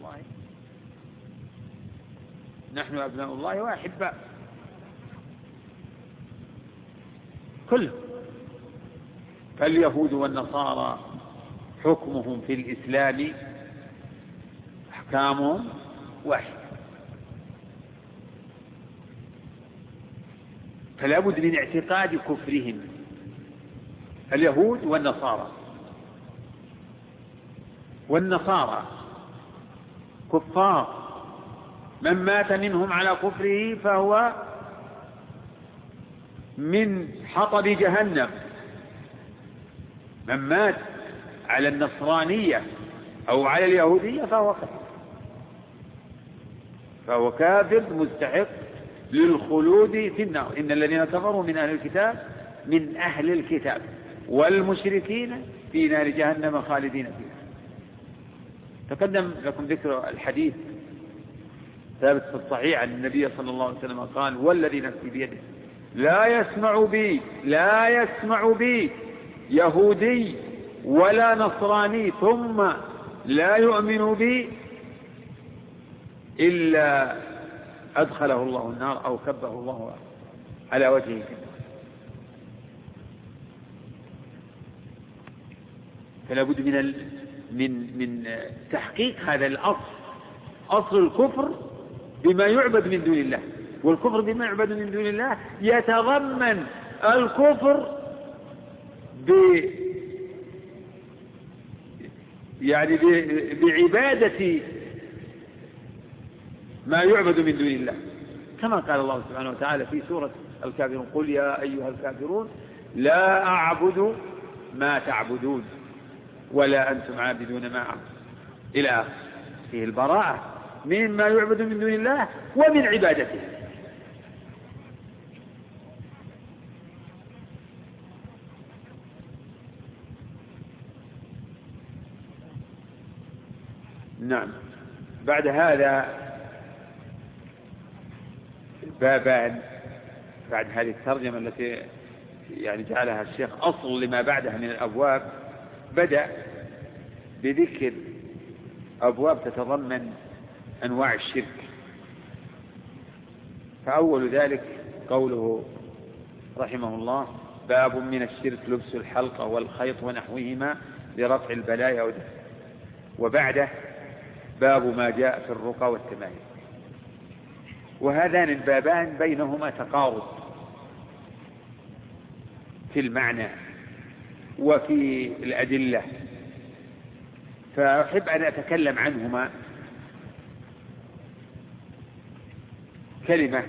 الله، نحن أبناء الله وأحباء كلهم. فاليهود والنصارى حكمهم في الإسلام أحكامهم واحد، فلا بد من اعتقاد كفرهم. اليهود والنصارى كفار، من مات منهم على كفره فهو من حطب جهنم، من مات على النصرانية أو على اليهودية فهو كافر مستحق للخلود في النار. إن الذين كفروا من أهل الكتاب والمشركين في نار جهنم خالدين فيها. تقدم لكم ذكر الحديث ثابت في الصحيح عن النبي صلى الله عليه وسلم قال: والذي نفسي بيده لا يسمع بي يهودي ولا نصراني ثم لا يؤمن بي إلا أدخله الله النار أو كبه الله على وجهه. فلا بد من تحقيق هذا الأصل، أصل الكفر بما يعبد من دون الله. والكفر بما يعبد من دون الله يتضمن الكفر بعبادة ما يعبد من دون الله، كما قال الله سبحانه وتعالى في سورة الكافرون: قل يا أيها الكافرون لا أعبد ما تعبدون ولا أنتم عابدون ما أعبد، إلى آخره. فيه البراءة مما يعبد من دون الله ومن عبادته. نعم. بعد هذا بابان، بعد هذه الترجمة التي جعلها الشيخ أصل لما بعدها من الأبواب، بدأ بذكر أبواب تتضمن أنواع الشرك. فأول ذلك قوله رحمه الله: باب من الشرك لبس الحلقة والخيط ونحوهما لرفع البلايا ودفعها. وبعده باب ما جاء في الرقى والتمائم. وهذان البابان بينهما تقارب في المعنى وفي الأدلة، فأحب أن أتكلم عنهما كلمة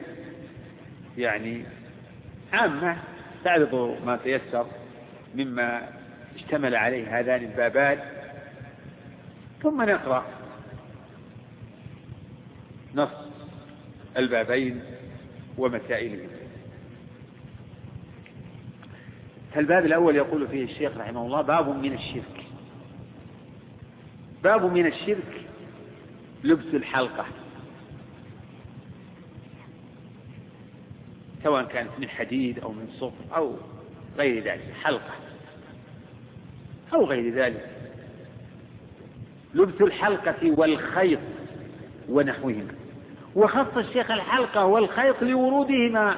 عامة تعرض ما تيسر مما اشتمل عليه هذان البابان، ثم نقرأ نص البابين ومسائلهم. فالباب الأول يقول فيه الشيخ رحمه الله: باب من الشرك. باب من الشرك لبس الحلقة، سواء كانت من حديد أو من صفر أو غير ذلك، حلقة أو غير ذلك. لبس الحلقة والخيط ونحوهما. وخص الشيخ الحلقة والخيط لورودهما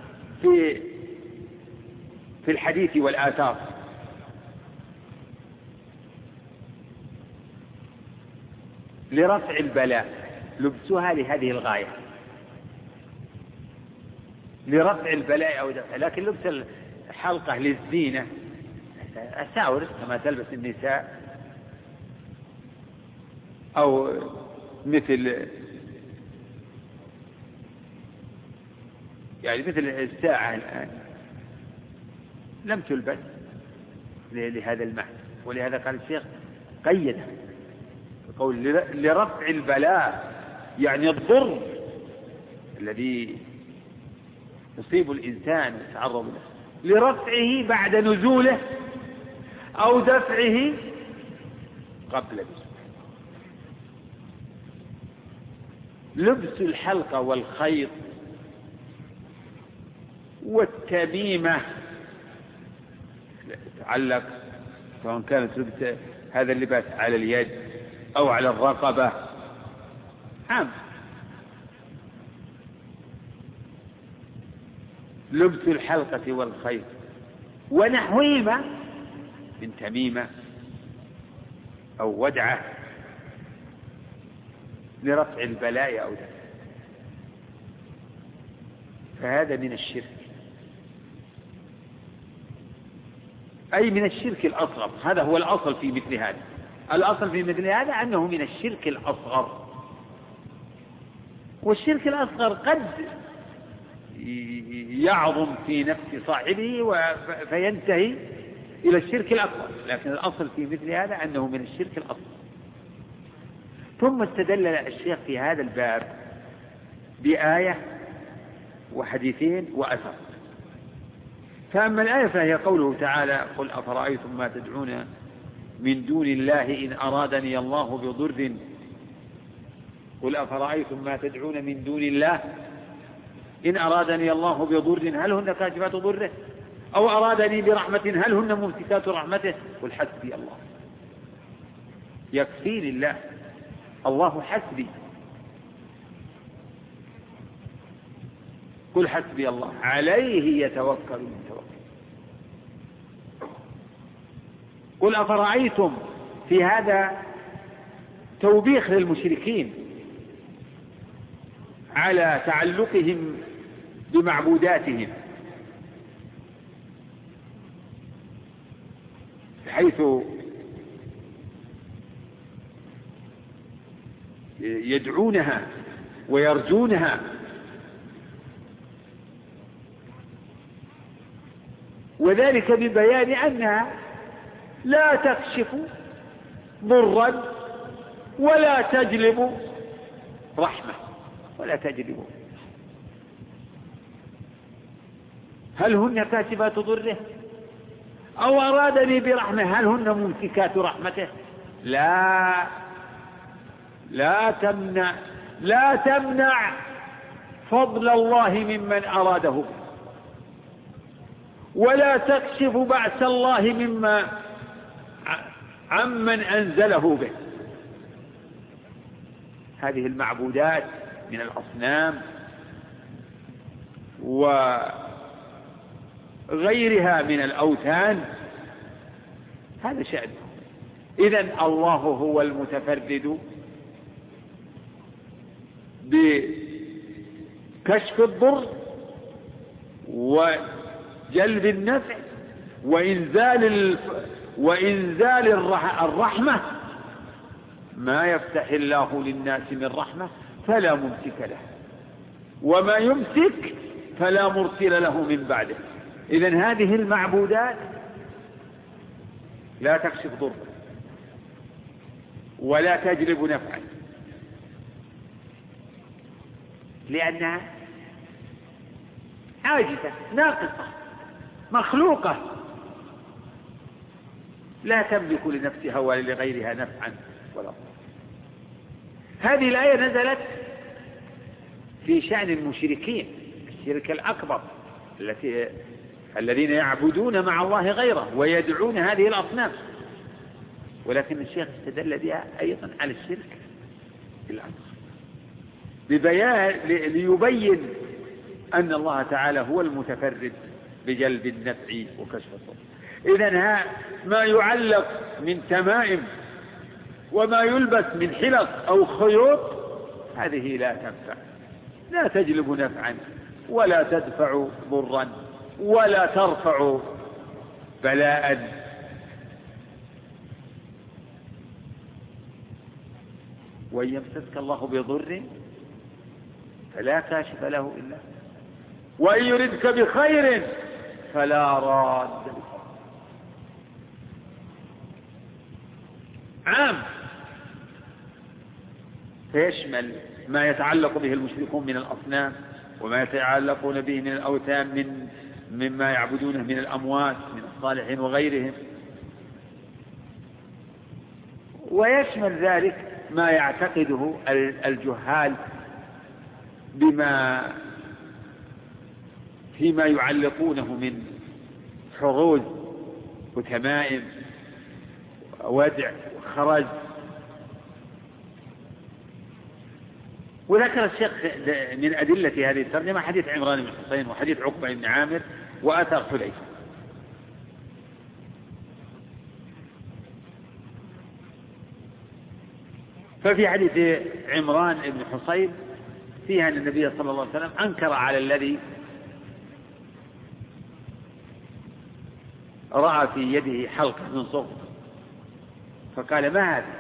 في الحديث والآثار. لرفع البلاء، لبسها لهذه الغاية، لرفع البلاء أو دفع. لكن لبس الحلقة للزينة، أساور كما تلبس النساء، أو مثل مثل الساعة الآن لم تلبس لهذا المعنى. ولهذا قال الشيخ قيد قول لرفع البلاء، الضر الذي يصيب الإنسان ويتعرض له، لرفعه بعد نزوله أو دفعه قبل نزوله. لبس الحلقة والخيط والتميمة تعلق، سواء كانت هذا اللباس على اليد أو على الرقبة عام. لبس الحلقة والخيط ونحوهما من تميمة أو ودعة لرفع البلاء أو دفع، فهذا من الشرك، أي من الشرك الأصغر. هذا هو الأصل في مثل هذا. الأصل في مثل هذا أنه من الشرك الأصغر. والشرك الأصغر قد يعظم في نفس صاحبه فينتهي إلى الشرك الأكبر، لكن الأصل في مثل هذا أنه من الشرك الأصغر. ثم استدل الشيخ في هذا الباب بآية وحديثين وأثر. فأما الآية فهي قوله تعالى: قل أفرأيتم ما تدعون من دون الله إن أرادني الله بضر. قل أفرأيتم ما تدعون من دون الله إن أرادني الله بضر هل هن كاشفات ضره أو أرادني برحمة هل هن ممسكات رحمته. قل حسبي الله، يكفيني الله، الله حسبي. قل حسبي الله عليه يتوكل المتوكل. قل أفرأيتم في هذا توبيخ للمشركين على تعلقهم بمعبوداتهم، حيث يدعونها ويرجونها، وذلك ببيان أنها لا تكشف ضرا ولا تجلب رحمة ولا تجلب. هل هن كاشفات ضره أو أرادني برحمة هل هن ممسكات رحمته. لا تمنع فضل الله ممن أراده، ولا تكشف بعث الله عمن أنزله به. هذه المعبودات من الأصنام وغيرها من الأوثان هذا شأنه. إذن الله هو المتفرد بكشف الضر وجلب النفع وإنزال الرحمة. ما يفتح الله للناس من رحمة فلا ممسك له، وما يمسك فلا مرسل له من بعده. إذن هذه المعبودات لا تكشف ضر ولا تجلب نفعا، لأنها عاجزة ناقصة مخلوقة لا تملك لنفسها ولا لغيرها نفعا ولا ضرا. هذه الآية نزلت في شأن المشركين، الشرك الأكبر الذين يعبدون مع الله غيره ويدعون هذه الأصنام، ولكن الشيخ استدل بها أيضا على الشرك الأكبر ليبين أن الله تعالى هو المتفرد بجلب النفع وكشف الضر. إذن ما يعلق من تمائم وما يلبس من حلق أو خيوط هذه لا تنفع، لا تجلب نفعا ولا تدفع ضرا ولا ترفع بلاء. وإن يمسسك الله بضر فلا كاشف له إلا، وإن يردك بخير فلا راد له. عام، فيشمل ما يتعلق به المشركون من الأصنام وما يتعلقون به من الأوثان مما يعبدونه من الأموات من الصالحين وغيرهم، ويشمل ذلك ما يعتقده الجهال فيما يعلقونه من حروز وتمائم وودع وخرز. وذكر الشيخ من أدلة هذه الترجمة حديث عمران بن حسين وحديث عقبة بن عامر وأثر حذيفة. ففي حديث عمران بن حسين فيها أن النبي صلى الله عليه وسلم أنكر على الذي رأى في يده حلقة من صغر فقال ما هذا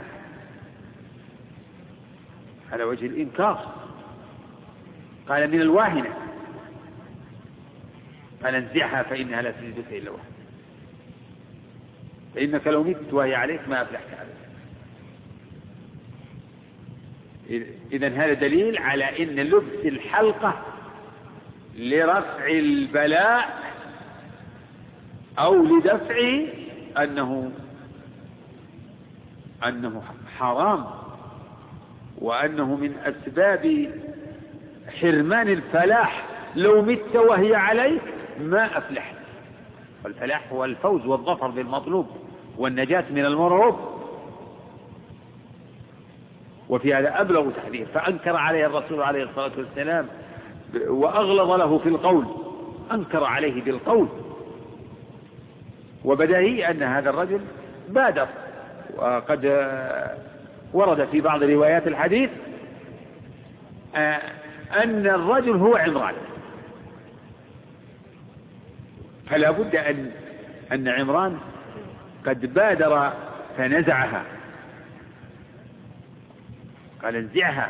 على وجه الإنكار. قال من الواهنة. قال انزعها فإنها لا تجدك إلا واحد فإنك لو مت وهي عليك ما أفلحت عليك. إذن هذا دليل على أن لبس الحلقة لرفع البلاء أو لدفعه أنه حرام وأنه من أسباب حرمان الفلاح. لو مت وهي عليك ما أفلحت. والفلاح هو الفوز والظفر بالمطلوب والنجاة من المرعوب. وفي هذا أبلغ تحذير. فأنكر عليه الرسول عليه الصلاة والسلام وأغلظ له في القول. أنكر عليه بالقول. وبداهي أن هذا الرجل بادر. وقد ورد في بعض روايات الحديث أن الرجل هو عمران. فلا بد أن عمران قد بادر فنزعها. قال انزعها.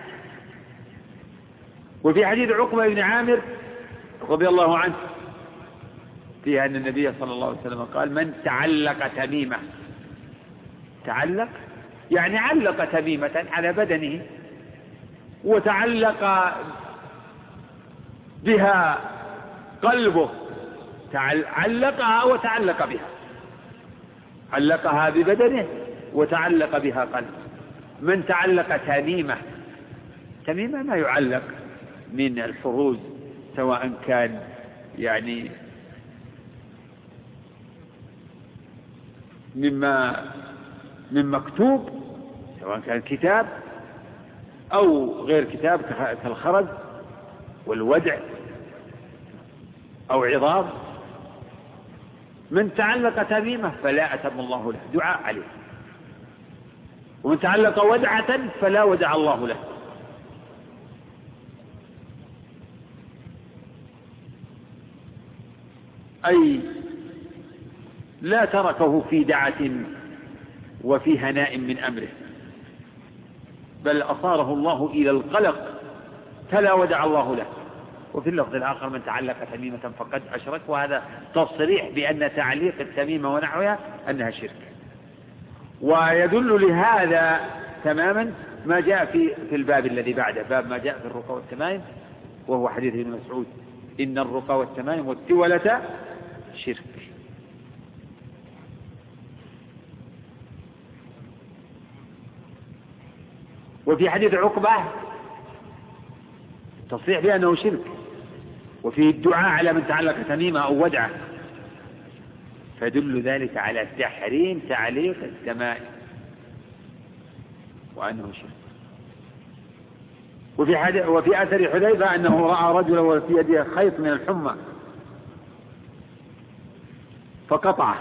وفي حديث عقبة بن عامر رضي الله عنه فيها أن النبي صلى الله عليه وسلم قال من تعلق تميمة. تعلق يعني علق تميمة على بدنه وتعلق بها قلبه. علقها وتعلق بها. علقها ببدنه وتعلق بها قلبه. من تعلق تميمة. تميمة ما يعلق من الحروز سواء كان يعني من مكتوب سواء كان كتاب أو غير كتاب كالخرز والودع أو عظام. من تعلق تميمة فلا أتم الله له دعاء عليه. ومن تعلق ودعة فلا ودع الله له. أي لا تركه في دعة وفي هناء من أمره بل أصاره الله إلى القلق فلا ودع الله له. وفي اللفظ الآخر من تعلق تميمة فقد أشرك. وهذا تصريح بأن تعليق التميمة ونحوها أنها شرك. ويدل لهذا تماما ما جاء في الباب الذي بعده باب ما جاء في الرقى والتمائم وهو حديث ابن مسعود إن الرقى والتمائم والتولة شرك. وفي حديث عقبة تصريح بأنه شرك وفيه الدعاء على من تعلق تميمة أو ودعة فيدل ذلك على تحريم تعليق التمائم وأنه شرك. وفي أثر حذيفة أنه رأى رجلا وفي يده خيط من الحمى فقطعه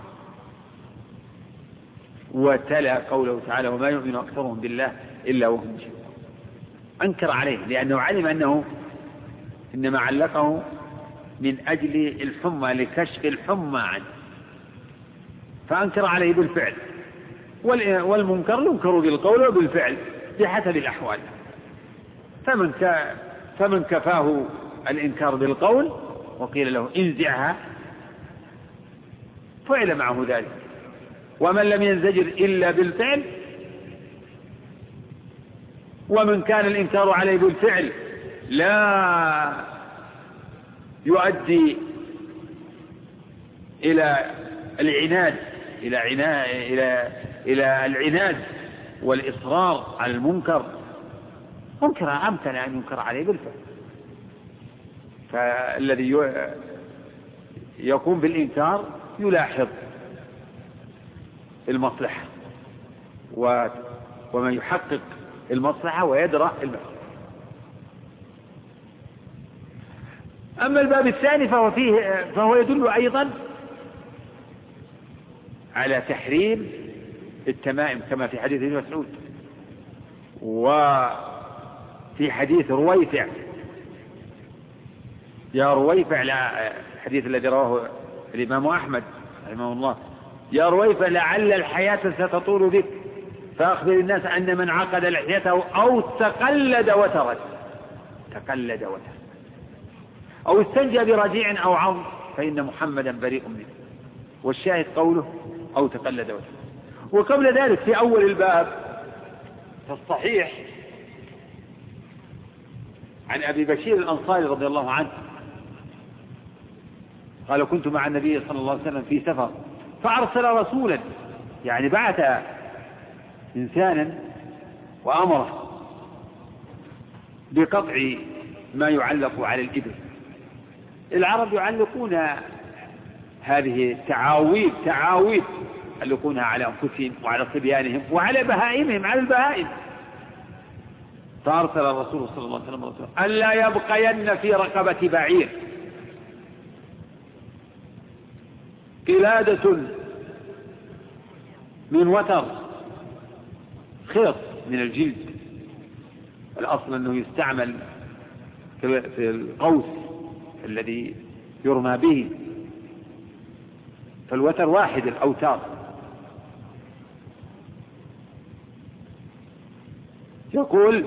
وتلا قوله تعالى وما يؤمن أكثرهم بالله إلا وهم مشركون. أنكر عليه لأنه علم أنه إنما علقه من أجل الحمى لكشف الحمى عنه فأنكر عليه بالفعل. والمنكر ينكر بالقول وبالفعل بحسب الأحوال. فمن كفاه الإنكار بالقول وقيل له انزعها فعل معه ذلك. ومن لم ينزجر إلا بالفعل ومن كان الإنكار عليه بالفعل لا يؤدي إلى العناد إلى العناد والإصرار على المنكر ممكن أمكن أن ينكر عليه بالفعل. فالذي يقوم بالإنكار يلاحظ المصلحة وما يحقق المصلحة ويدرأ المفسدة. أما الباب الثاني فهو يدل أيضا على تحريم التمائم كما في حديث ابن مسعود، وفي حديث رويفع، يا رويفع، الحديث الذي رواه الإمام أحمد رحمه الله، يا رويفع لعل الحياة ستطول بك فأخبر الناس أن من عقد لحيته أو تقلد وترك أو استنجى برجيع أو عظم فإن محمدا بريء منه. والشاهد قوله أو تقلد وترك. وقبل ذلك في أول الباب في الصحيح عن أبي بشير الأنصاري رضي الله عنه قال كنت مع النبي صلى الله عليه وسلم في سفر فأرسل رسولا، يعني بعث إنسانا وأمره بقطع ما يعلق على الإبل. العرب يعلقون هذه التعاويذ يعلقونها على أنفسهم وعلى صبيانهم وعلى بهائمهم، على البهائم. فأرسل الرسول صلى الله عليه وسلم ألا يبقين في رقبة بعير قلادة من وتر، خيط من الجلد، الأصل أنه يستعمل في القوس الذي يرمى به، فالوتر واحد الأوتار. يقول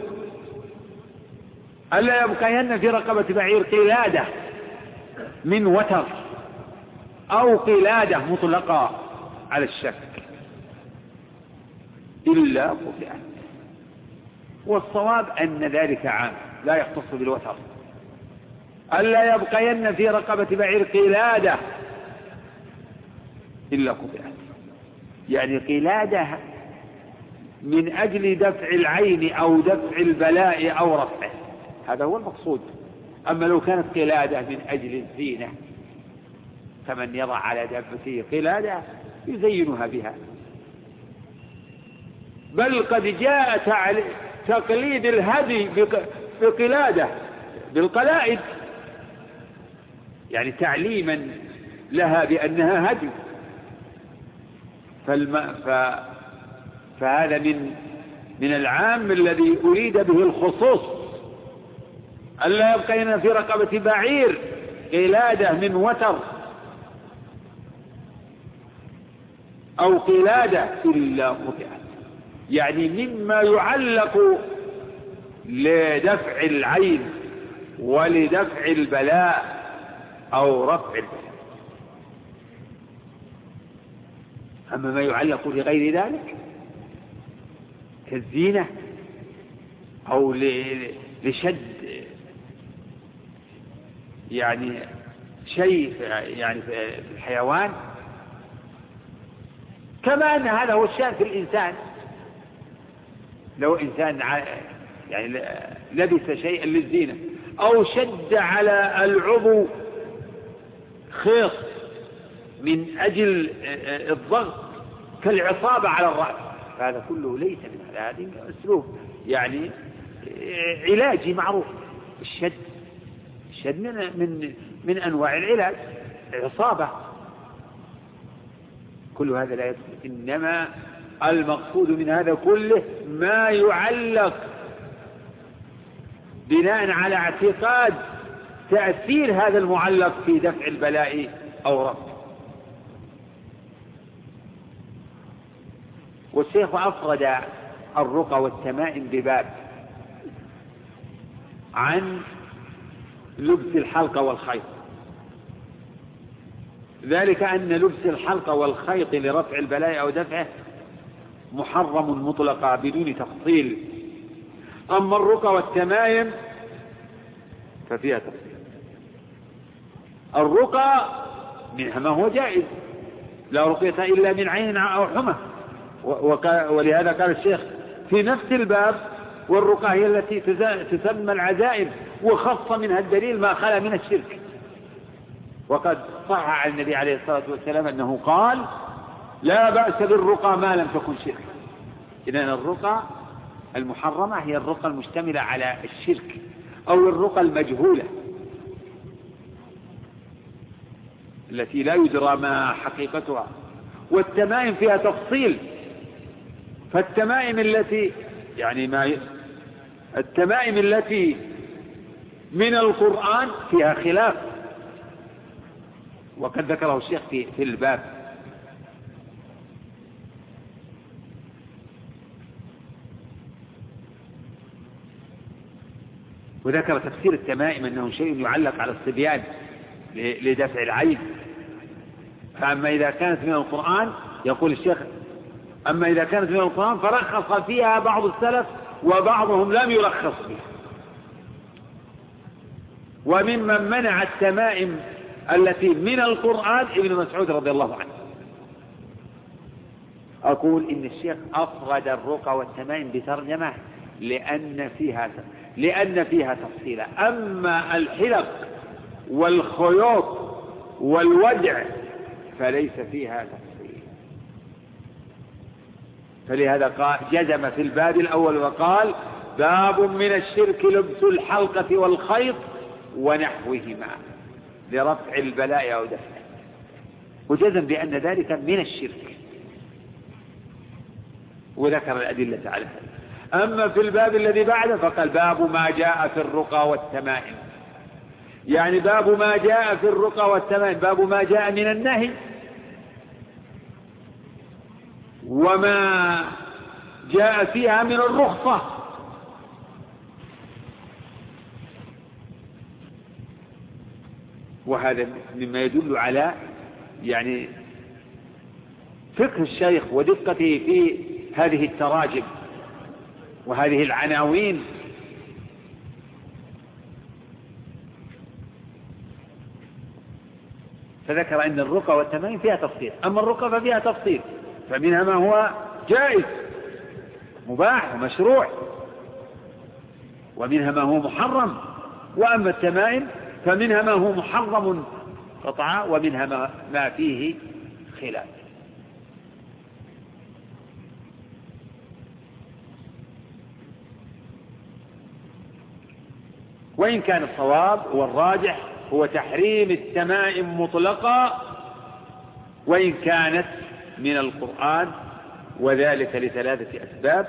ألا يبقين في رقبة بعير قلادة من وتر أو قلادة مطلقة على الشك إلا قطعت. والصواب أن ذلك عام لا يختص بالوتر. ألا يبقين في رقبة بعير قلادة إلا قطعت، يعني قلادة من أجل دفع العين أو دفع البلاء أو رفعه، هذا هو المقصود. أما لو كانت قلادة من أجل الزينة فمن يضع على دابته قلادة يزينها بها، بل قد جاء تقليد الهدي بقلادة بالقلائد، يعني تعليما لها بأنها هدي. فهذا من العام الذي أريد به الخصوص. ألا يبقين في رقبة بعير قلادة من وتر أو قلادة إلا قطعت، يعني مما يعلق لدفع العين ولدفع البلاء أو رفع البلاء. أما ما يعلق لغير ذلك كالزينة أو لشد يعني شيء يعني في الحيوان، كما أن هذا هو الشأن في الإنسان. لو إنسان يعني لبس شيئا للزينة أو شد على العضو خيط من أجل الضغط كالعصابة على الرأس، فهذا كله ليس من هذه أسلوب يعني علاجي معروف. الشد من أنواع العلاج، عصابة، كل هذا لا يدخل. إنما المقصود من هذا كله ما يعلق بناء على اعتقاد تأثير هذا المعلق في دفع البلاء أو رفع. والشيخ أفرد الرقى والتمائم بباب عن لبس الحلقة والخيط، ذلك أن لبس الحلقة والخيط لرفع البلاء أو دفعه محرم مطلقا بدون تفصيل. أما الرقى والتمائم ففيها تفصيل. الرقى منها ما هو جائز، لا رقية إلا من عين أو حمى، ولهذا قال الشيخ في نفس الباب والرقى هي التي تسمى العزائم، وخص منها الدليل ما خلا من الشرك. وقد صح عن النبي عليه الصلاة والسلام أنه قال لا بأس بالرقى ما لم تكن شرك. إذن الرقى المحرمة هي الرقى المشتملة على الشرك أو الرقى المجهولة، التي لا يدرى ما حقيقتها، والتمائم فيها تفصيل. فالتمائم التي التمائم التي من القرآن فيها خلاف، وقد ذكره الشيخ في الباب. وذكر تفسير التمائم أنه شيء يعلق على الصبيان لدفع العين. فأما إذا كانت من القرآن، يقول الشيخ، أما إذا كانت من القرآن فرخص فيها بعض السلف وبعضهم لم يرخص فيها. وممن منع التمائم التي من القرآن ابن مسعود رضي الله عنه. أقول إن الشيخ أفرد الرقى والتمائم بترجمة لأن فيها تفصيلا. أما الحلق والخيوط والودع فليس فيها تفصيل. فلهذا جزم في الباب الأول وقال: باب من الشرك لبس الحلقة والخيط ونحوهما لرفع البلاء أو دفعه، وجزم بأن ذلك من الشرك، وذكر الأدلة على هذا. أما في الباب الذي بعده فقال: باب ما جاء في الرقى والتمائم، يعني باب ما جاء في الرقى والتمائم، باب ما جاء من النهي وما جاء فيها من الرخصة. وهذا مما يدل على فقه الشيخ ودقته في هذه التراجم وهذه العناوين. فذكر أن الرقى والتمائم فيها تفصيل. أما الرقى ففيها تفصيل، فمنها ما هو جائز مباح ومشروع، ومنها ما هو محرم. وأما التمائم فمنها ما هو محرم قطعا، ومنها ما فيه خلاف. وإن كان الصواب والراجح هو تحريم التمائم مطلقا وإن كانت من القرآن، وذلك لثلاثة أسباب.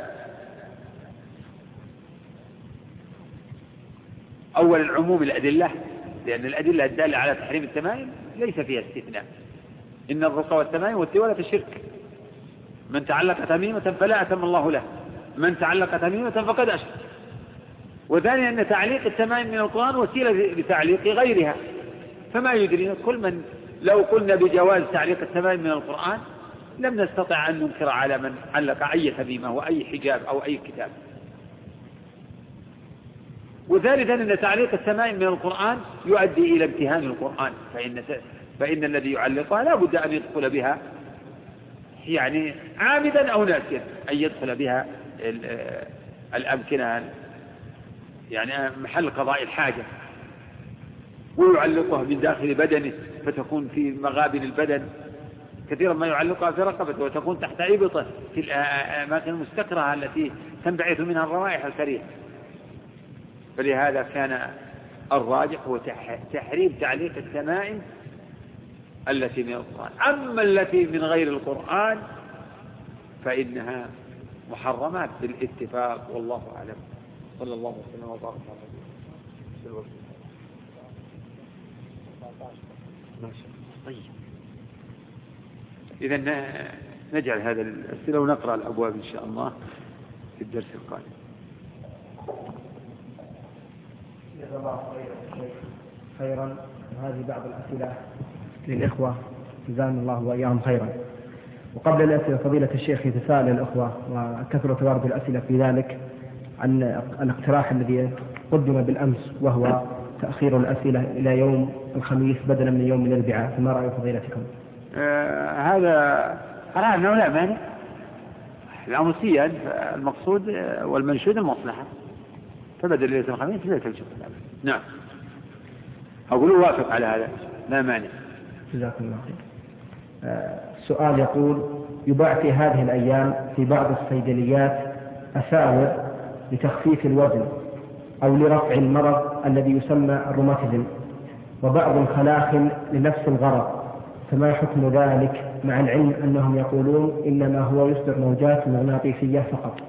أولا عموم الأدلة، لأن الأدلة الدالة على تحريم التمائم ليس فيها استثناء. إن الرقى والتمائم والتوالة في الشرك. من تعلق تميمة فلا أتم الله له، من تعلق تميمة فقد أشرك. وثانيا أن تعليق التمائم من القرآن وسيلة لتعليق غيرها، فما يدري كل من لو قلنا بجواز تعليق التمائم من القرآن لم نستطع أن ننكر على من علق أي تميمة وأي حجاب أو أي كتاب. وثالثا أن تعليق التمائم من القرآن يؤدي إلى امتهان القرآن، فإن الذي يعلقها لا بد أن يدخل بها عامدا أو ناسيا، أن يدخل بها الأمكنة محل قضاء الحاجة، ويعلقها من داخل بدنه فتكون في مغابن البدن. كثيرا ما يعلقها في رقبته وتكون تحت إبطه في الأماكن المستكرهة التي تنبعث منها الروائح الكريهة. فلهذا كان الراجح هو تحريم تعليق التمائم التي من القرآن. أما التي من غير القرآن فإنها محرمات بالاتفاق، والله أعلم. صلى الله وسلم وبارك على نبينا. طيب، إذا نجعل هذا الأسئلة ونقرأ الأبواب إن شاء الله في الدرس القادم. جزا الله خيرا. هذه بعض الأسئلة للإخوة جزاهم الله وإياهم خيرا. وقبل الأسئلة فضيلة الشيخ يتساءل الأخوة وكثرة توارد الأسئلة في ذلك عن الاقتراح الذي قدم بالأمس، وهو تأخير الأسئلة إلى يوم الخميس بدلا من يوم الأربعاء، فما رأي فضيلتكم؟ هذا أنه لا مانع، الأمسية المقصود والمنشود المصلحة، فبدل ليلة الخميس ليلة الجمعة. نعم، أقول وافق على هذا، لا مانع. جزاكم الله خير. سؤال يقول: يباع في هذه الأيام في بعض الصيدليات أساور لتخفيف الوزن أو لرفع المرض الذي يسمى الروماتيزم، وبعض الخلاخل لنفس الغرض، فما حكم ذلك مع العلم أنهم يقولون إنما هو يصدر موجات مغناطيسية فقط؟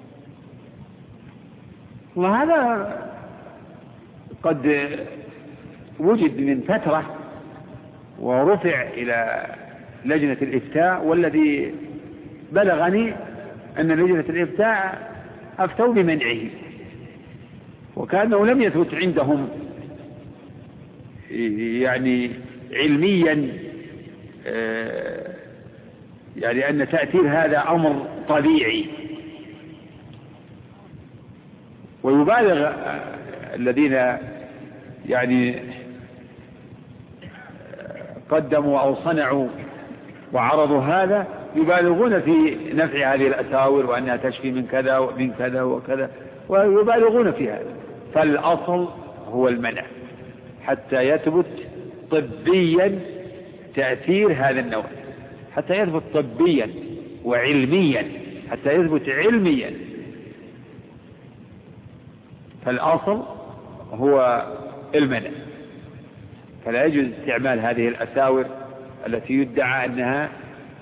وهذا قد وجد من فترة ورفع إلى لجنة الإفتاء، والذي بلغني أن لجنة الإفتاء أفتوا بمنعه، وكأنه لم يثبت عندهم يعني علميا يعني أن تأثير هذا أمر طبيعي. ويبالغ الذين يعني قدموا أو صنعوا وعرضوا هذا، يبالغون في نفع هذه الأساور وأنها تشفي من كذا ومن كذا وكذا، ويبالغون في هذا. فالأصل هو المنع حتى يثبت طبيا تأثير هذا النوع، حتى يثبت طبيا وعلميا، حتى يثبت علميا. فالأصل هو المنع. فلا يجوز استعمال هذه الأساور التي يدعى أنها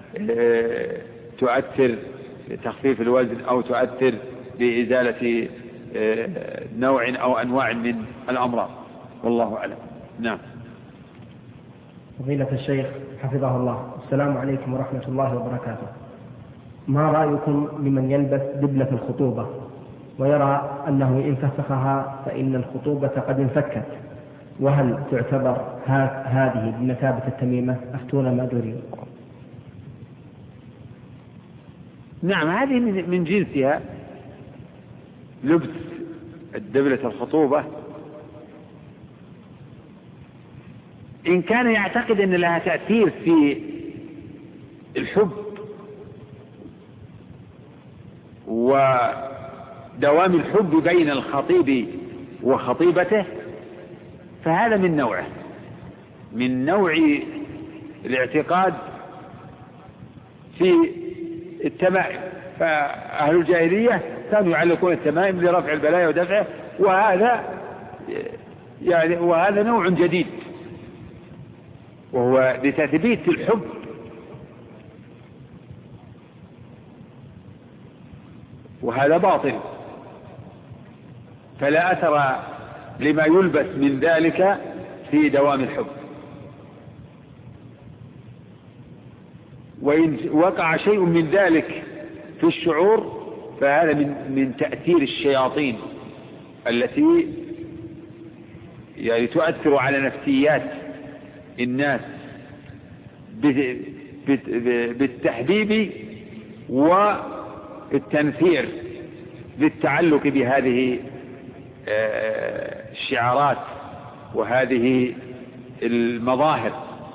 تؤثر بتخفيف الوزن أو تؤثر بإزالة نوع أو أنواع من الأمراض، والله أعلم. نعم. فضيلة الشيخ حفظه الله، السلام عليكم ورحمة الله وبركاته. ما رأيكم لمن يلبس دبلة الخطوبة ويرى أنه إن فسخها فإن الخطوبة قد انفكت، وهل تعتبر هذه بمثابة التميمة؟ أفتونا ما دورين. نعم، هذه من جنسها لبس الدبلة الخطوبة، إن كان يعتقد أن لها تأثير في الحب ودوام الحب بين الخطيب وخطيبته، فهذا من نوع الاعتقاد في التمائم. فأهل الجاهلية كانوا يعلقون التمائم لرفع البلايا ودفعه، وهذا نوع جديد، وهو لتثبيت الحب. وهذا باطل، فلا أثر لما يلبس من ذلك في دوام الحب. وإن وقع شيء من ذلك في الشعور فهذا من تأثير الشياطين التي يعني تؤثر على نفسيات الناس بالتحبيب والتنفير بالتعلق بهذه الشعارات وهذه المظاهر،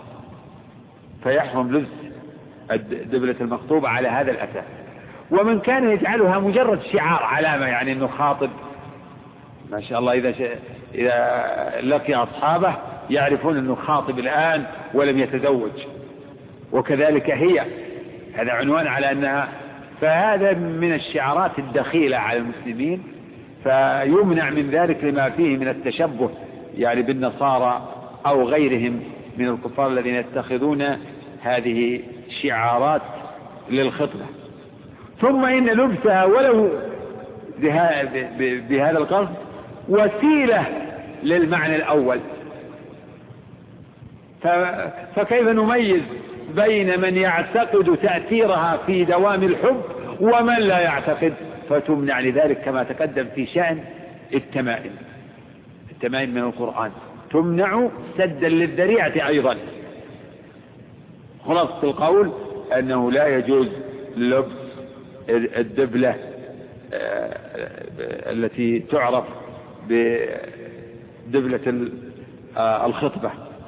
فيحرم لبس الدبلة المخطوبة على هذا الأساس. ومن كان يجعلها مجرد شعار علامة، يعني أنه خاطب ما شاء الله، إذا لقي أصحابه يعرفون أنه خاطب الآن ولم يتزوج، وكذلك هي، هذا عنوان على أنها، فهذا من الشعارات الدخيلة على المسلمين، فيمنع من ذلك لما فيه من التشبه يعني بالنصارى أو غيرهم من الكفار الذين يتخذون هذه شعارات للخطبة. ثم إن لبسها ولو بهذا القصد وسيلة للمعنى الأول، فكيف نميز بين من يعتقد تأثيرها في دوام الحب ومن لا يعتقد؟ فتمنع لذلك كما تقدم في شأن التمائم من القرآن تمنع سدا للذريعة أيضا. خلاصة القول أنه لا يجوز لبس الدبلة التي تعرف بدبلة الخطبة.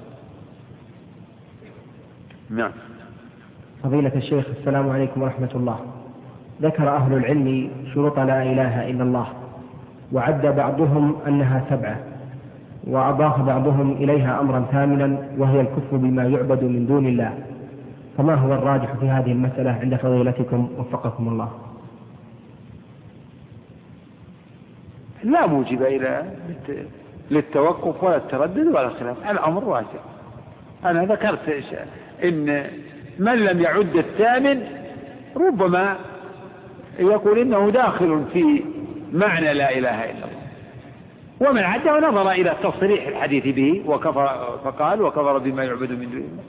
نعم. فضيلة الشيخ السلام عليكم ورحمة الله. ذكر أهل العلم شروط لا إله إلا الله، وعد بعضهم أنها 7، وأضاف بعضهم إليها أمرا ثامنا وهي الكفر بما يعبد من دون الله، فما هو الراجح في هذه المسألة عند فضيلتكم وفقكم الله؟ لا موجب إلى للتوقف ولا التردد ولا الخلاف، الأمر واسع. أنا ذكرت إن من لم يعد الثامن ربما يقول إنه داخل في معنى لا إله إلا الله، ومن عده نظر إلى تصريح الحديث به وكفر، فقال وكفر بما يعبد من دون الله.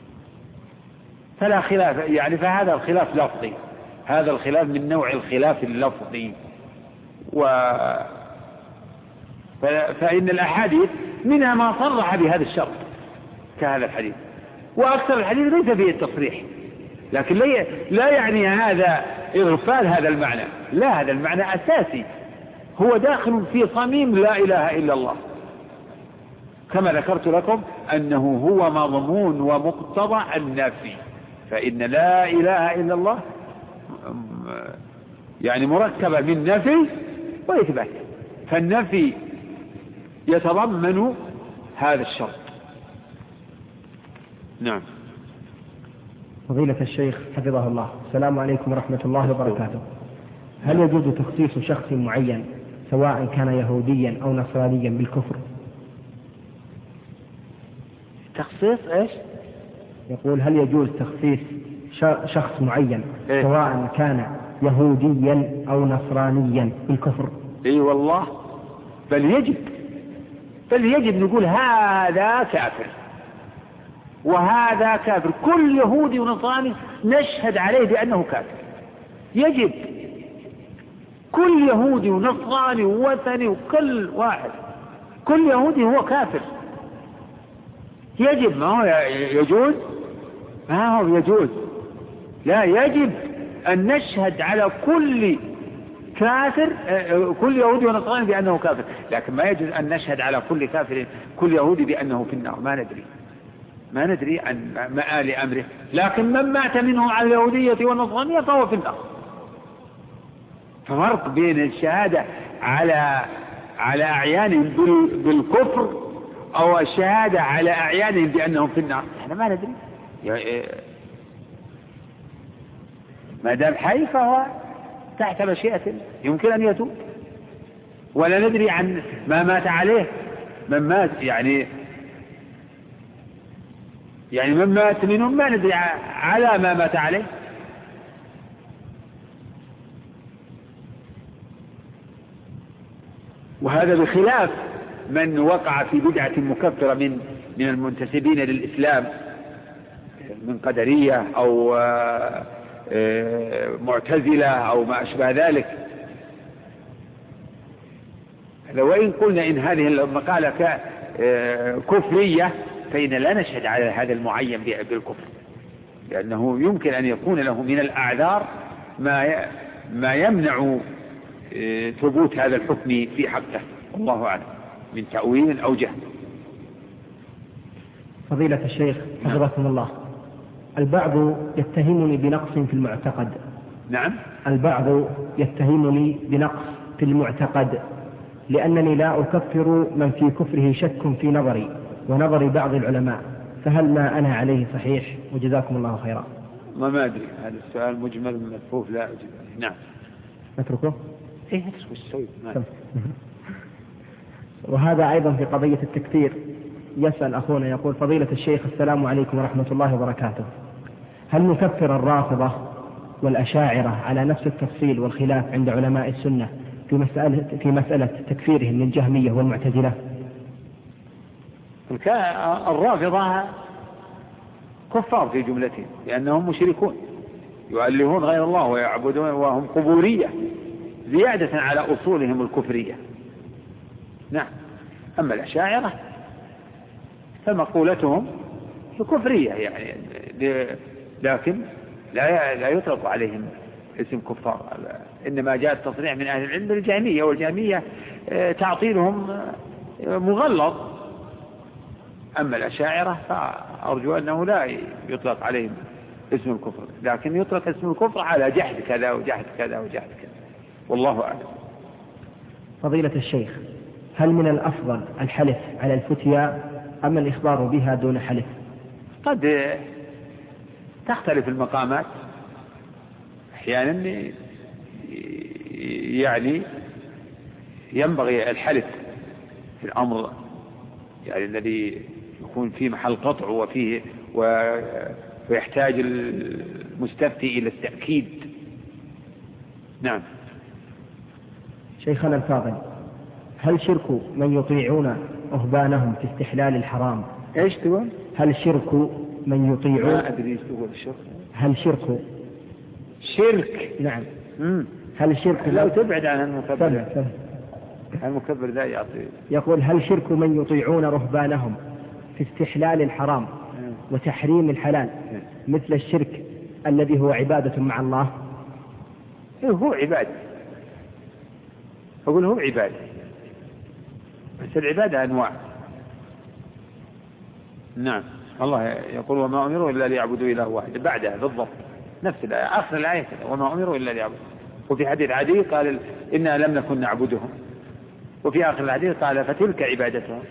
فلا خلاف يعني، فهذا الخلاف لفظي، هذا الخلاف من نوع الخلاف اللفظي. فإن الأحاديث منها ما صرح بهذا الشرط كهذا الحديث، وأكثر الحديث ليس فيه التصريح، لكن لا يعني هذا إغفال هذا المعنى، لا، هذا المعنى أساسي، هو داخل في صميم لا إله إلا الله، كما ذكرت لكم أنه هو مضمون ومقتضى النفي، فإن لا إله إلا الله يعني مركبة من نفي وإثبات، فالنفي يتضمن هذا الشرط. نعم. فضيلة الشيخ حفظه الله، السلام عليكم ورحمة الله وبركاته. هل يجوز تخصيص شخص معين سواء كان يهوديا أو نصرانيا بالكفر؟ تخصيص إيش؟ يقول هل يجوز تخصيص شخص معين سواء كان يهوديا أو نصرانيا بالكفر؟ اي والله، بل يجب نقول هذا كافر وهذا كافر، كل يهودي ونصراني نشهد عليه بأنه كافر، يجب كل يهودي ونصراني ووثني وكل واحد، كل يهودي هو كافر، يجب، ما هو يجوز، ما هو يجوز، لا، يجب أن نشهد على كل كافر، كل يهودي ونصراني بأنه كافر، لكن ما يجوز أن نشهد على كل كافر كل يهودي بأنه في النار، ما ندري عن مآل أمره، لكن من مات منهم على اليهودية والنصرانية فهو في النار. فرق بين الشهادة على أعيانهم بالكفر أو الشهادة على أعيانهم بأنهم في النار، احنا ما ندري، ما دام حي فهو تحت مشيئة يمكن أن يتوب، ولا ندري عن ما مات عليه، من مات يعني من مات منهم ما ندري على ما مات عليه. وهذا بخلاف من وقع في بدعة مكفرة من المنتسبين للإسلام من قدرية أو معتزلة أو ما أشبه ذلك. وإن قلنا إن هذه المقالة كفرية فإن لا نشهد على هذا المعين بالكفر، لأنه يمكن أن يكون له من الأعذار ما يمنع ثبوت هذا الحكم في حقه، الله أعلم، من تأويل أو جهل. فضيلة الشيخ حفظكم الله، البعض يتهمني بنقص في المعتقد. نعم. البعض يتهمني بنقص في المعتقد لأنني لا أكفر من في كفره شك في نظري ونظر بعض العلماء، فهل ما أنا عليه صحيح؟ وجزاكم الله خيرا. ما أدري، هذا السؤال مجمل ملفوف لا أجب. نعم. نتركه؟ إيه نتركه السوي. وهذا أيضا في قضية التكفير. يسأل أخونا يقول فضيلة الشيخ السلام عليكم ورحمة الله وبركاته، هل نكفر الرافضة والأشاعرة على نفس التفصيل والخلاف عند علماء السنة في مسألة تكفيرهم للجهمية والمعتزلة؟ الرافضة كفار في جملتهم لأنهم مشركون يؤلهون غير الله ويعبدون وهم قبورية زيادة على أصولهم الكفرية. نعم. أما الأشاعرة فمقولتهم كفرية يعني، لكن لا يطلق عليهم اسم كفار، إنما جاء التصريح من أهل العلم بالجهمية، والجهمية تعطيلهم مغلظ. أما الأشاعرة فأرجو أنه لا يطلق عليهم اسم الكفر، لكن يطلق اسم الكفر على جحد كذا وجحد كذا وجحد كذا، والله أعلم. فضيلة الشيخ، هل من الأفضل الحلف على الفتيا أم الإخبار بها دون حلف؟ قد تختلف المقامات، أحيانا يعني ينبغي الحلف في الأمر يعني الذي يكون فيه محل قطع ويحتاج المستفتي إلى التأكيد. نعم. شيخنا الفاضل، هل شرك من يطيعون رهبانهم في استحلال الحرام؟ ايش تقول؟ هل شرك من يطيعون؟ ما أدري ايش تقول الشرك. هل شرك؟ شرك. نعم. هل شرك لو تبعد عن المكبر. سمع. المكبر لا يعطي. يقول هل شرك من يطيعون رهبانهم في استحلال الحرام وتحريم الحلال مثل الشرك الذي هو عبادة مع الله؟ هو عبادة. أقول هو عبادة، بس العبادة أنواع. نعم. الله يقول وما أمروا إلا ليعبدوا إله واحد، بعدها بالضبط نفس الآية، آخر الآية وما أمروا إلا ليعبدوا. وفي حديث عدي قال إنا لم نكن نعبدهم، وفي آخر الحديث قال فتلك عبادتهم.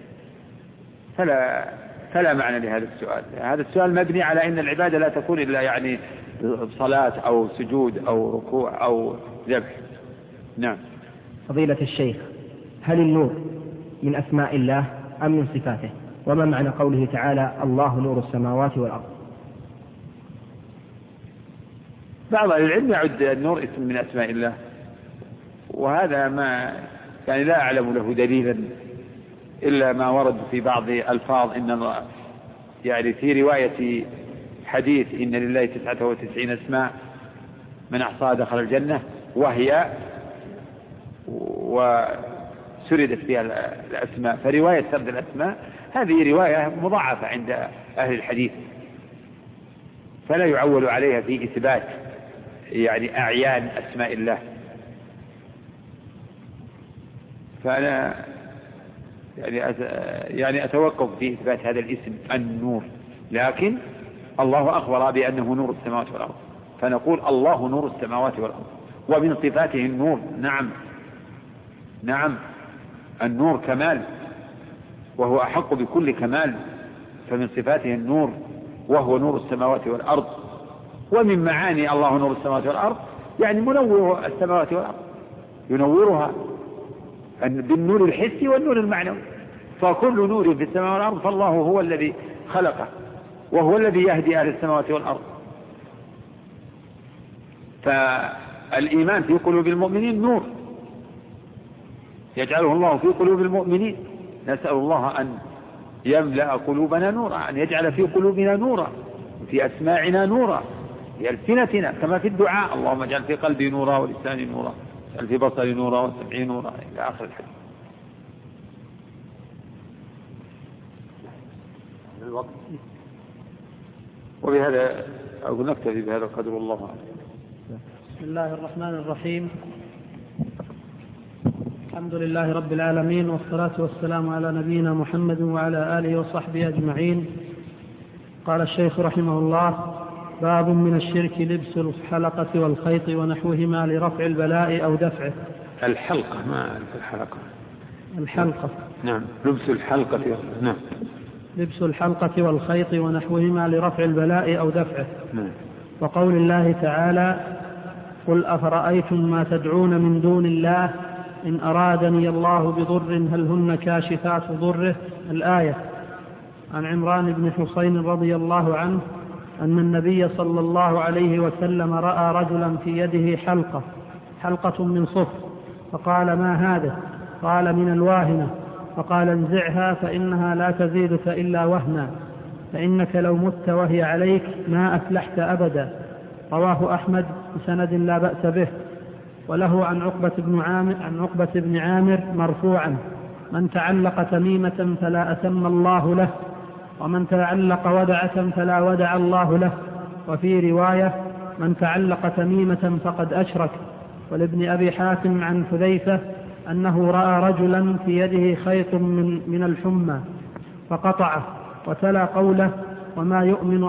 فلا معنى لهذا السؤال. هذا السؤال مبني على أن العبادة لا تكون إلا يعني صلاة أو سجود أو ركوع أو ذبح. نعم. فضيلة الشيخ، هل النور من أسماء الله أم من صفاته؟ وما معنى قوله تعالى الله نور السماوات والأرض؟ بعض أهل العلم يعد النور اسم من أسماء الله، وهذا ما يعني لا أعلم له دليلا إلا ما ورد في بعض ألفاظ. إن الله يعني في رواية حديث إن لله 99 اسماء من أحصاها دخل الجنة، وسردت فيها الأسماء. فرواية سرد الأسماء هذه رواية مضاعفة عند أهل الحديث، فلا يعول عليها في إثبات يعني أعيان أسماء الله. فأنا يعني أتوقف في إثبات هذا الاسم النور، لكن الله أخبر بأنه نور السماوات والأرض، فنقول الله نور السماوات والأرض. ومن صفاته النور. نعم النور كمال، وهو أحق بكل كمال، فمن صفاته النور وهو نور السماوات والأرض. ومن معاني الله نور السماوات والأرض يعني منور السماوات والأرض، ينورها بالنور الحسي والنور المعنوي. فكل نور في السماء والأرض فالله هو الذي خلقه، وهو الذي يهدي أهل السماوات والأرض. فالإيمان في قلوب المؤمنين نور يجعله الله في قلوب المؤمنين. نسأل الله أن يملأ قلوبنا نورا، أن يجعل في قلوبنا نورا، في أسماعنا نورا، في ألسنتنا، كما في الدعاء اللهم اجعل في قلبي نورا ولساني نورا، اجعل في بصري نورا وسمعي نورا، إلى آخر الحديث. وبهذا أقول نكتفي بهذا القدر، والله أعلم. بسم الله الرحمن الرحيم. الحمد لله رب العالمين، والصلاة والسلام على نبينا محمد وعلى آله وصحبه أجمعين. قال الشيخ رحمه الله: باب من الشرك لبس الحلقة والخيط ونحوهما لرفع البلاء أو دفعه. الحلقة ما الحلقة. الحلقة. نعم. لبس الحلقة. نعم. لبس الحلقة والخيط ونحوهما لرفع البلاء أو دفعه. نعم. وقول الله تعالى: قل أفرأيتم ما تدعون من دون الله إن أرادني الله بضر هل هن كاشفات ضره. الآية. عن عمران بن حسين رضي الله عنه أن النبي صلى الله عليه وسلم رأى رجلا في يده حلقة من صفر، فقال: ما هذا؟ قال: من الواهنة. فقال: انزعها فإنها لا تزيدك إلا وهنا، فإنك لو مت وهي عليك ما أفلحت أبدا. رواه أحمد بسند لا بأس به. وله عن عقبة بن عامر مرفوعا: من تعلق تميمة فلا أتم الله له، ومن تعلق ودعة فلا ودع الله له. وفي رواية: من تعلق تميمة فقد أشرك. ولابن أبي حاتم عن حذيفة أنه رأى رجلا في يده خيط من الحمى فقطعه، وتلا قوله: وما يؤمن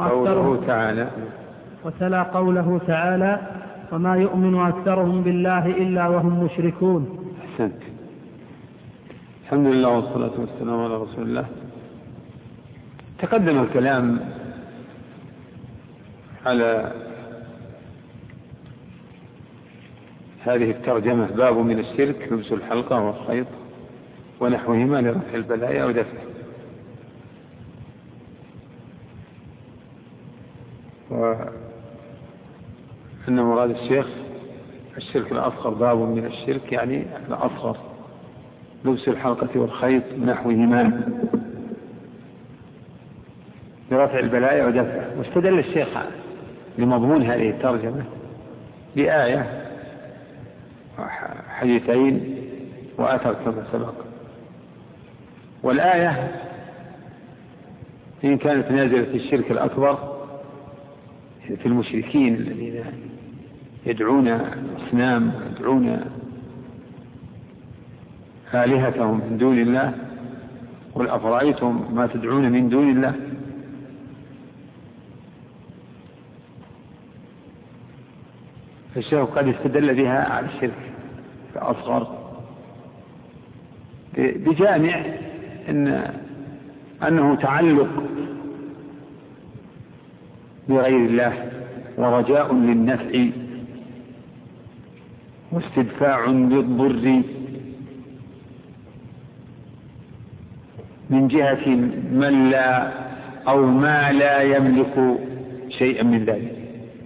أكثرهم بالله إلا وهم مشركون. أحسنت. الحمد لله والصلاة والسلام على رسول الله. تقدم الكلام على هذه الترجمة: باب من الشرك لبس الحلقة والخيط ونحوهما لرفع البلاء أو دفعه. وأن مراد الشيخ الشرك الأصغر باب من الشرك يعني الأصغر، لبس الحلقة والخيط نحوهما لرفع البلاء ودفعه. واستدل الشيخ لمضمون هذه الترجمة بآية حديثين وأثر كما سبق. والآية إن كانت نازلة في الشرك الأكبر في المشركين الذين يدعون أصنام ويدعون آلهتهم من دون الله، قل أفرأيتم ما تدعون من دون الله فالشيخ قد استدل بها على الشرك الأصغر بجامع أنه تعلق بغير الله ورجاء للنفع واستدفاع للضر من جهة من لا أو ما لا يملك شيئا من ذلك.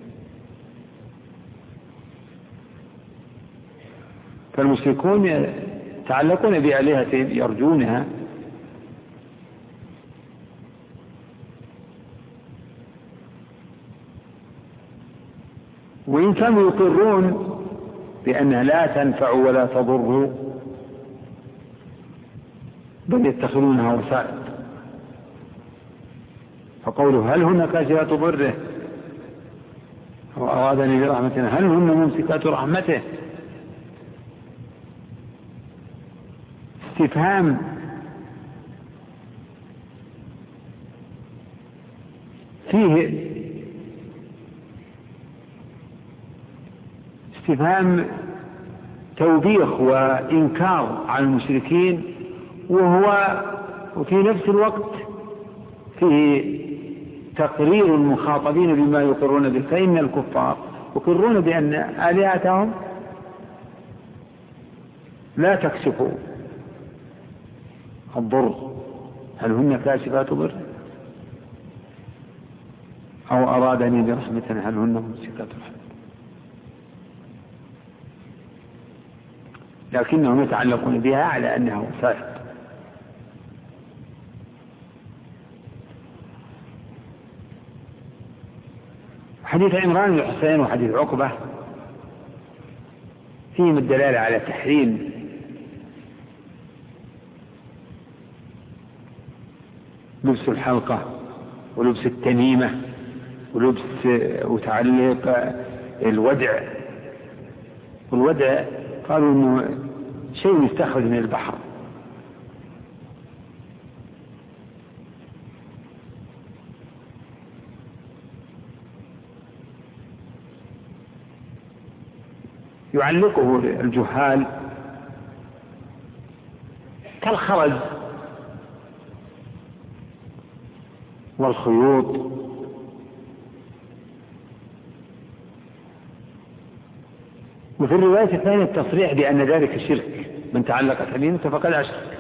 فالمشركون يتعلقون بآلهتهم يرجونها وإن كانوا يقرون بأنها لا تنفع ولا تضر بل يتخذونها وسائل. فقوله هل هن كاشفات ضره وأرادني برحمتنا هل هن ممسكات رحمته استفهام فيه استفهام توبيخ وإنكار على المشركين، وفي نفس الوقت فيه تقرير المخاطبين بما يقرون به. فإن الكفار يقرون بأن آلهتهم لا تكشف الضر هل هن كاشفات ضر أو أرادني برحمة هل هن ممسكات رحمة، لكنهم يتعلقون بها على أنها وسائل. حديث عمران بن حسين وحديث عقبة فيهم الدلالة على تحريم لبس الحلقة ولبس التميمة ولبس وتعليق الودع. والودع قالوا انه شيء يستخرج من البحر، يعلقه الجهال كالخرز والخيوط. وفي الرواية الثانية التصريح بأن ذلك شرك، من تعلق تميمته فقد أشرك.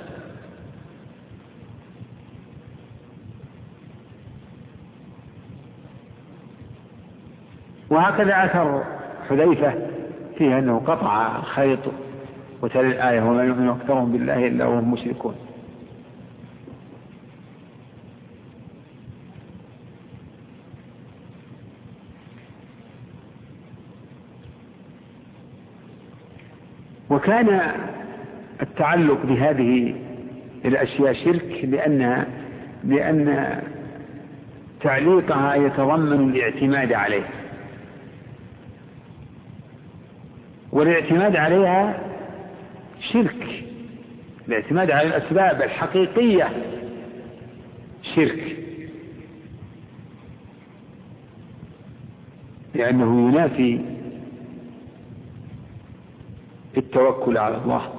وهكذا أثر حذيفة فيه أنه قطع الخيط وتل الآية وما يؤمن أكثرهم بالله إلا وهم مشركون. وكان التعلق بهذه الأشياء شرك لأن تعليقها يتضمن الاعتماد عليه، والاعتماد عليها شرك. الاعتماد على الأسباب الحقيقية شرك، لأنه ينافي التوكل على الله.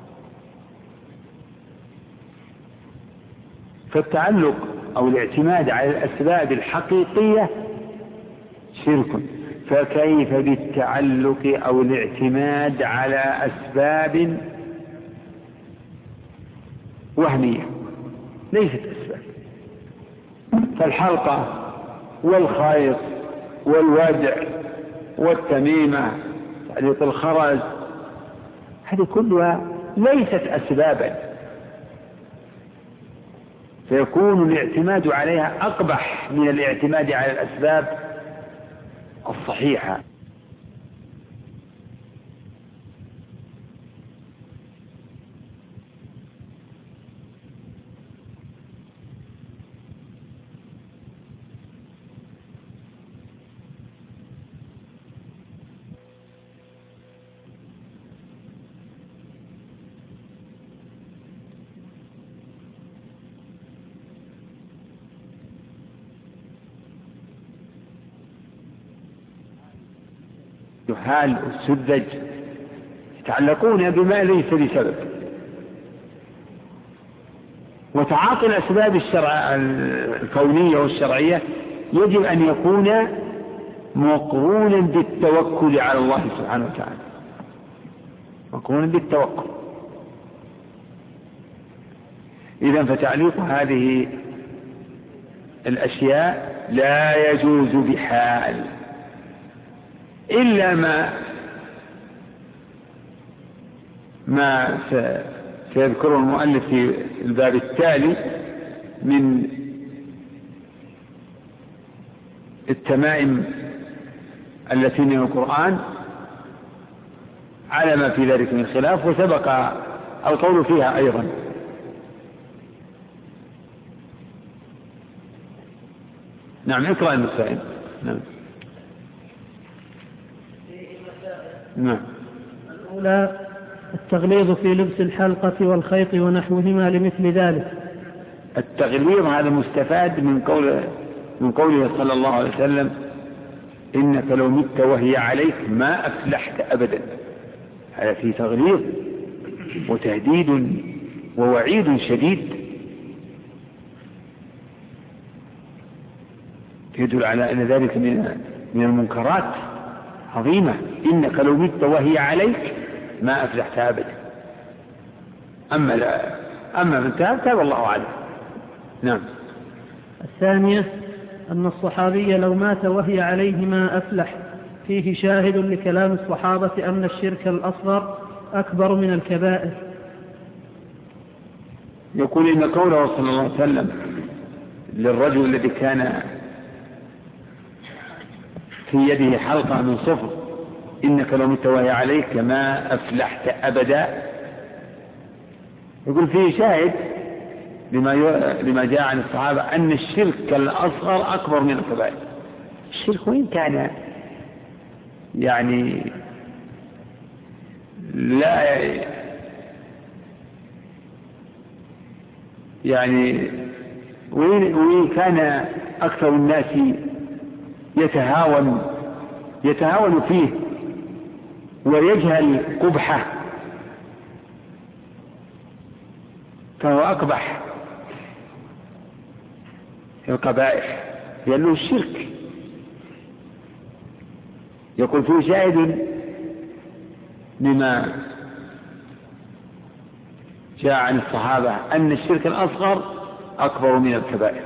فالتعلق أو الاعتماد على الأسباب الحقيقية شرك، فكيف بالتعلق أو الاعتماد على أسباب وهمية ليست أسباب؟ فالحلقة والخيط والودع والتميمة تعليق الخرز، هذه كلها ليست أسبابا، فيكون الاعتماد عليها أقبح من الاعتماد على الأسباب الصحيحة. جهال السذج يتعلقون بما ليس بسبب، وتعاطي الأسباب الكونية والشرعية يجب أن يكون مقرونا بالتوكل على الله سبحانه وتعالى، مقرونا بالتوكل. إذن فتعليق هذه الأشياء لا يجوز بحال، إلا ما سيذكره المؤلف في الباب التالي من التمائم التي من القرآن على ما في ذلك من خلاف، وسبق القول فيها أيضا. نعم، اقرأ المسائل. نعم. نعم. الأولى التغليظ في لبس الحلقة والخيط ونحوهما لمثل ذلك. التغليظ هذا مستفاد من قوله صلى الله عليه وسلم: إنك لو مت وهي عليك ما أفلحت أبدا. هذا فيه تغليظ وتهديد ووعيد شديد يدل على أن ذلك من المنكرات عظيمة. إنك لو مت وهي عليك ما أفلحت أبدا. أما من تاب والله أعلم. نعم. الثانية أن الصحابي لو مات وهي عليه ما أفلح، فيه شاهد لكلام الصحابة أن الشرك الأصغر أكبر من الكبائر. يقول إن قوله صلى الله عليه وسلم للرجل الذي كان في يده حلقة من صفر: إنك لو مت وهي عليك ما أفلحت أبدا، يقول فيه شاهد لما جاء عن الصحابة أن الشرك الأصغر أكبر من الكبائر. الشرك وإن كان يعني لا يعني وإن كان أكثر الناس يتهاون فيه ويجهل قبحه، فهو أقبح القبائح لأنه الشرك. يقول فيه شاهد لما جاء عن الصحابة أن الشرك الأصغر أكبر من الكبائر.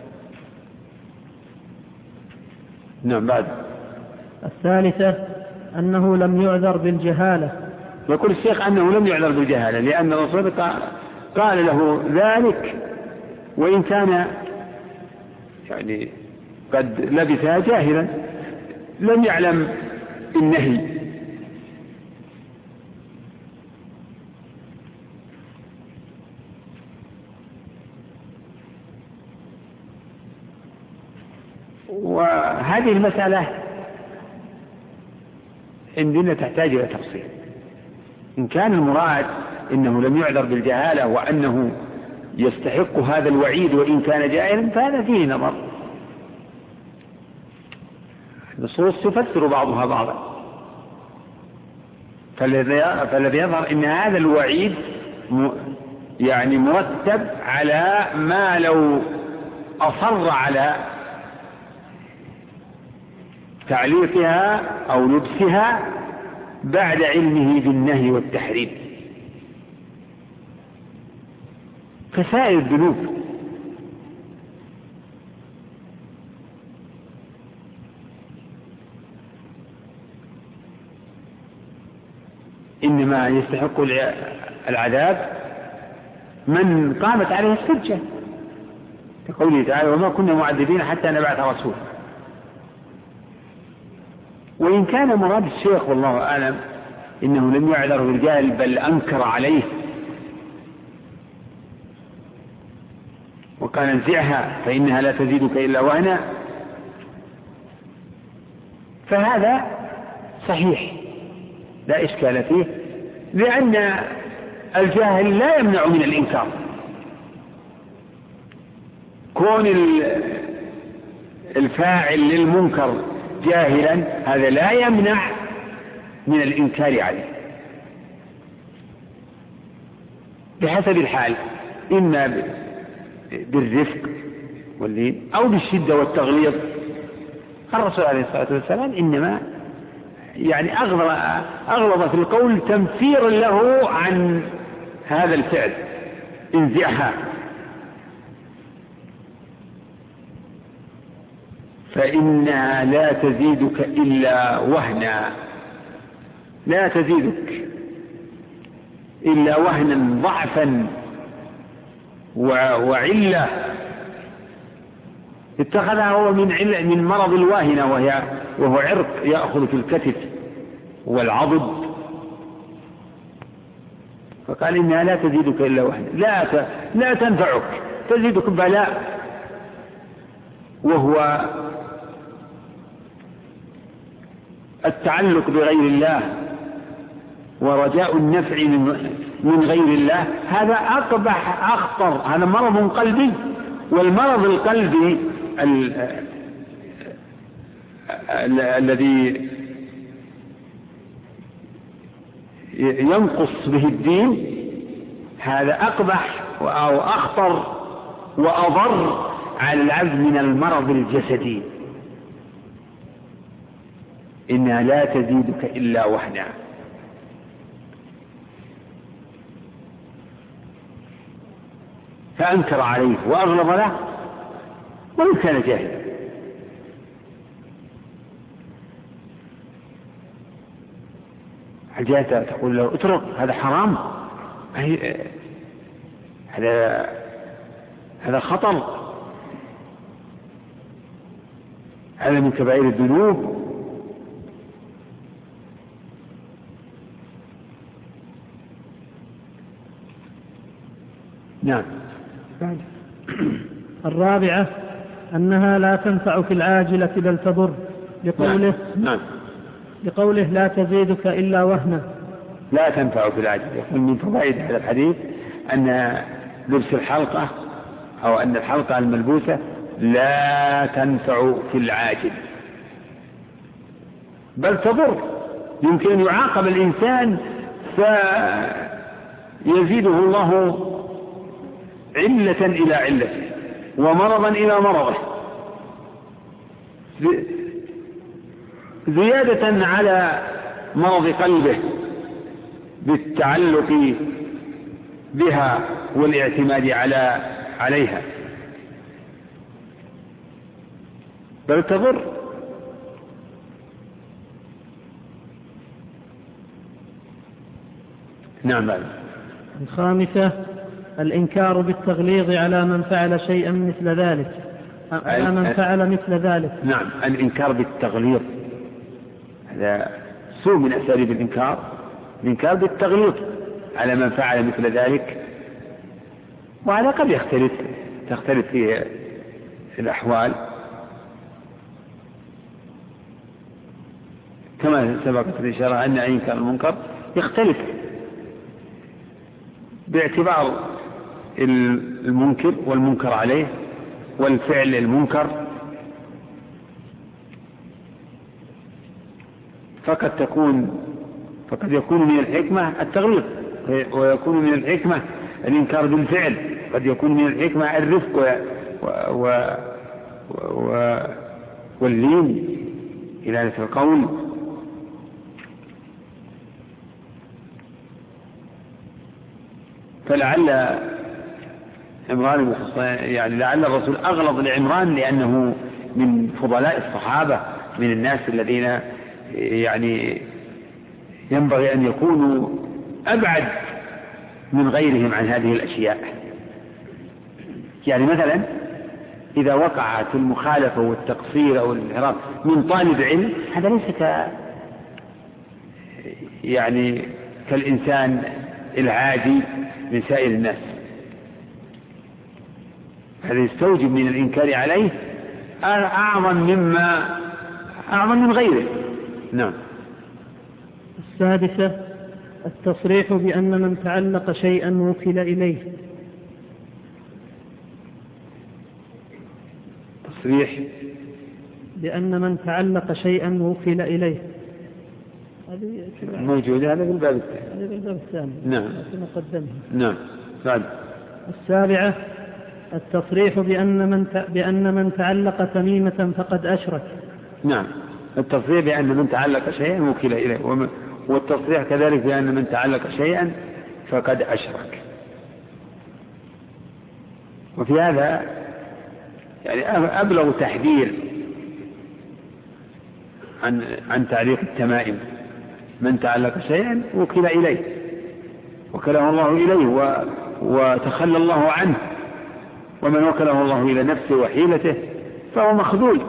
نعم. بعد. الثالثة أنه لم يعذر بالجهالة. يقول الشيخ أنه لم يعذر بالجهالة لأن الرسول قال له ذلك وإن كان يعني قد لبثها جاهلا لم يعلم النهي. وهذه المسألة عندنا تحتاج إلى تفصيل. إن كان المراد إنه لم يعذر بالجهالة وأنه يستحق هذا الوعيد وإن كان جاهلا فهذا فيه نظر. النصوص تفسر بعضها بعضا، فالذي يظهر إن هذا الوعيد يعني مرتب على ما لو أصر على تعليقها أو لبسها بعد علمه بالنهي والتحريم كسائر الذنوب. إنما يستحق العذاب من قامت عليه الحجة، كقوله تعالى وما كنا معذبين حتى نبعث رسولا. وإن كان مراد الشيخ والله أعلم إنه لم يعذر بالجهل بل أنكر عليه وقال انزعها فإنها لا تزيدك إلا وهنا، فهذا صحيح لا إشكال فيه، لأن الجاهل لا يمنع من الإنكار. كون الفاعل للمنكر جاهلا هذا لا يمنع من الإنكار عليه بحسب الحال، إما بالرفق واللين أو بالشدة والتغليظ. الرسول عليه الصلاة والسلام إنما يعني أغلظ في القول تنفيرا له عن هذا الفعل انزعها، فإنها لا تزيدك إلا وهنا، لا تزيدك إلا وهنا ضعفا وعلة اتخذها هو من مرض الواهنة وهو عرق يأخذ في الكتف والعضد، فقال إنها لا تزيدك إلا وهنا، لا تنفعك، تزيدك بلاء، وهو التعلق بغير الله ورجاء النفع من غير الله. هذا أقبح أخطر، هذا مرض قلبي، والمرض القلبي الذي ينقص به الدين هذا أقبح أو أخطر وأضر على العبد من المرض الجسدي. إنها لا تزيدك إلا وهنا. فأنكر عليه وأغلظ له وإن كان جاهلا. حاجات تقول له اترك هذا حرام، هذا خطر، هذا من كبائر الذنوب. نعم. الرابعة أنها لا تنفع في العاجلة بل تضر، لقوله نعم. لقوله لا تزيدك إلا وهنا، لا تنفع في العاجلة. يقول من فوائد هذا الحديث أن لبس الحلقة أو أن الحلقة الملبوسة لا تنفع في العاجل بل تضر. يمكن أن يعاقب الإنسان فيزيده الله علة إلى علته ومرضا إلى مرضه، زيادة على مرض قلبه بالتعلق بها والاعتماد عليها، بل تضر. نعم. الخامسة الإنكار بالتغليظ على من فعل شيئا مثل ذلك، على من فعل مثل ذلك. نعم، الإنكار بالتغليظ هذا سوء من أساليب الإنكار، الإنكار بالتغليظ على من فعل مثل ذلك، وهذا قد تختلف فيه الأحوال كما سبقت الإشارة أن إنكار المنكر يختلف باعتبار المنكر والمنكر عليه والفعل المنكر، فقد يكون من الحكمة التغليظ، ويكون من الحكمة الإنكار بالفعل، قد يكون من الحكمة الرفق واللين إلى القول. فلعل عمران يعني لعل الرسول أغلظ لعمران لأنه من فضلاء الصحابة، من الناس الذين يعني ينبغي أن يكونوا أبعد من غيرهم عن هذه الأشياء. يعني مثلا إذا وقعت المخالفة والتقصير أو الانحراف من طالب علم، هذا ليس يعني كالإنسان العادي من سائر الناس، هذا يستوجب من الإنكار عليه أعظم من غيره. نعم. السادسة التصريح بأن من تعلق شيئا وكل إليه. تصريح بأن من تعلق شيئا وكل إليه، هذه موجود هذا بالباب الثاني. نعم. نقدمها. نعم. بعد. السابعة التصريح بأن من تعلق تميمة فقد أشرك. نعم. التصريح بأن من تعلق شيئا وكل إليه، والتصريح كذلك بأن من تعلق شيئا فقد أشرك. وفي هذا يعني أبلغ تحذير عن تعليق التمائم. من تعلق شيئا وكل إليه، وكله الله إليه وتخلى الله عنه، ومن وكله الله إلى نفسه وحيلته فهو مخذول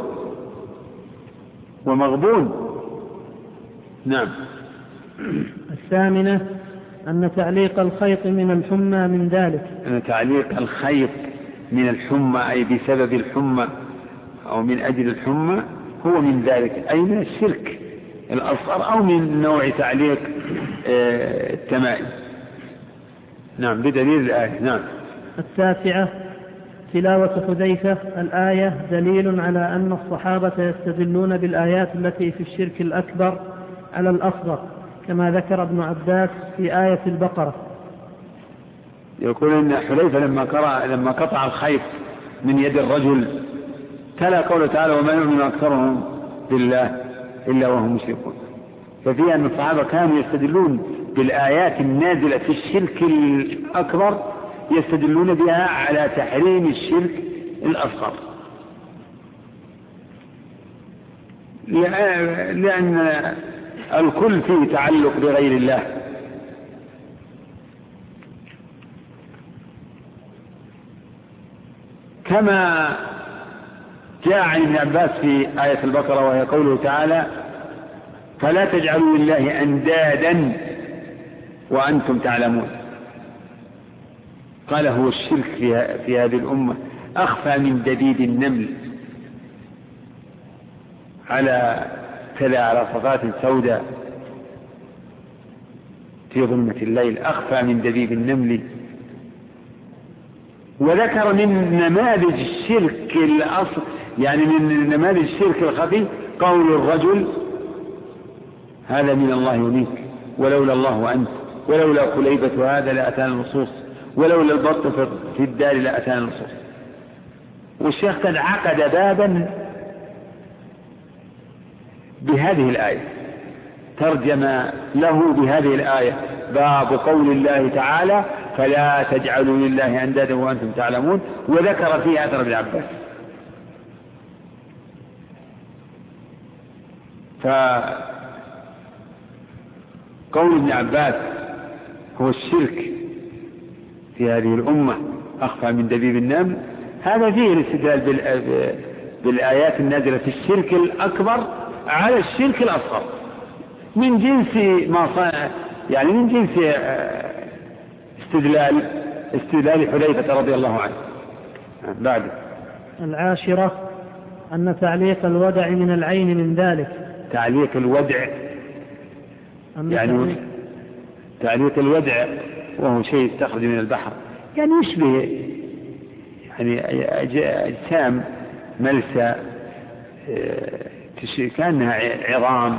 ومغبون. نعم. الثامنة أن تعليق الخيط من الحمى من ذلك. أن تعليق الخيط من الحمى أي بسبب الحمى أو من أجل الحمى هو من ذلك، أي من الشرك الأصغر أو من نوع تعليق التمائم. نعم، بدليل الآية. نعم. التاسعة تلاوة حذيفة الآية دليل على أن الصحابة يستدلون بالآيات التي في الشرك الأكبر على الأصغر، كما ذكر ابن عباس في آية البقرة. يقول إن حذيفة لما قطع الخيط من يد الرجل تلا قوله تعالى: وما يؤمن أكثرهم بالله إلا وهم مشركون. ففيها أن الصحابة كانوا يستدلون بالآيات النازلة في الشرك الأكبر، يستدلون بها على تحريم الشرك الأصغر، لأن الكل فيه تعلق بغير الله. كما جاء عن ابن عباس في آية البقرة وهي قوله تعالى: فلا تجعلوا لله أندادا وأنتم تعلمون. قال: هو الشرك في هذه الأمة أخفى من دبيب النمل على 3 رصفات سوداء في ظلمة الليل، أخفى من دبيب النمل. وذكر من نماذج الشرك الأصل، يعني من نماذج الشرك الخفي، قول الرجل: هذا من الله يميك، ولولا الله أنت، ولولا قليبة هذا لأتانا النصوص، ولولا البط في الدار لأتانا النصوص. والشيخ قد عقد بابا بهذه الآية، ترجم له بهذه الآية: باب قول الله تعالى: فلا تجعلوا لله أندادا وأنتم تعلمون. وذكر فيه أثر ابن عباس. فقول ابن عباس هو الشرك في هذه الأمة أخفى من دبيب النمل، هذا فيه الاستدلال بالآيات النازلة في الشرك الأكبر على الشرك الأصغر، من جنس يعني من جنس استدلال حذيفة رضي الله عنه. بعد. العاشرة أن تعليق الودع من العين من ذلك. تعليق الودع يعني تعليق الودع وهو شيء يستخرج من البحر، يعني يشبه يعني أجسام ملسى كأنها عظام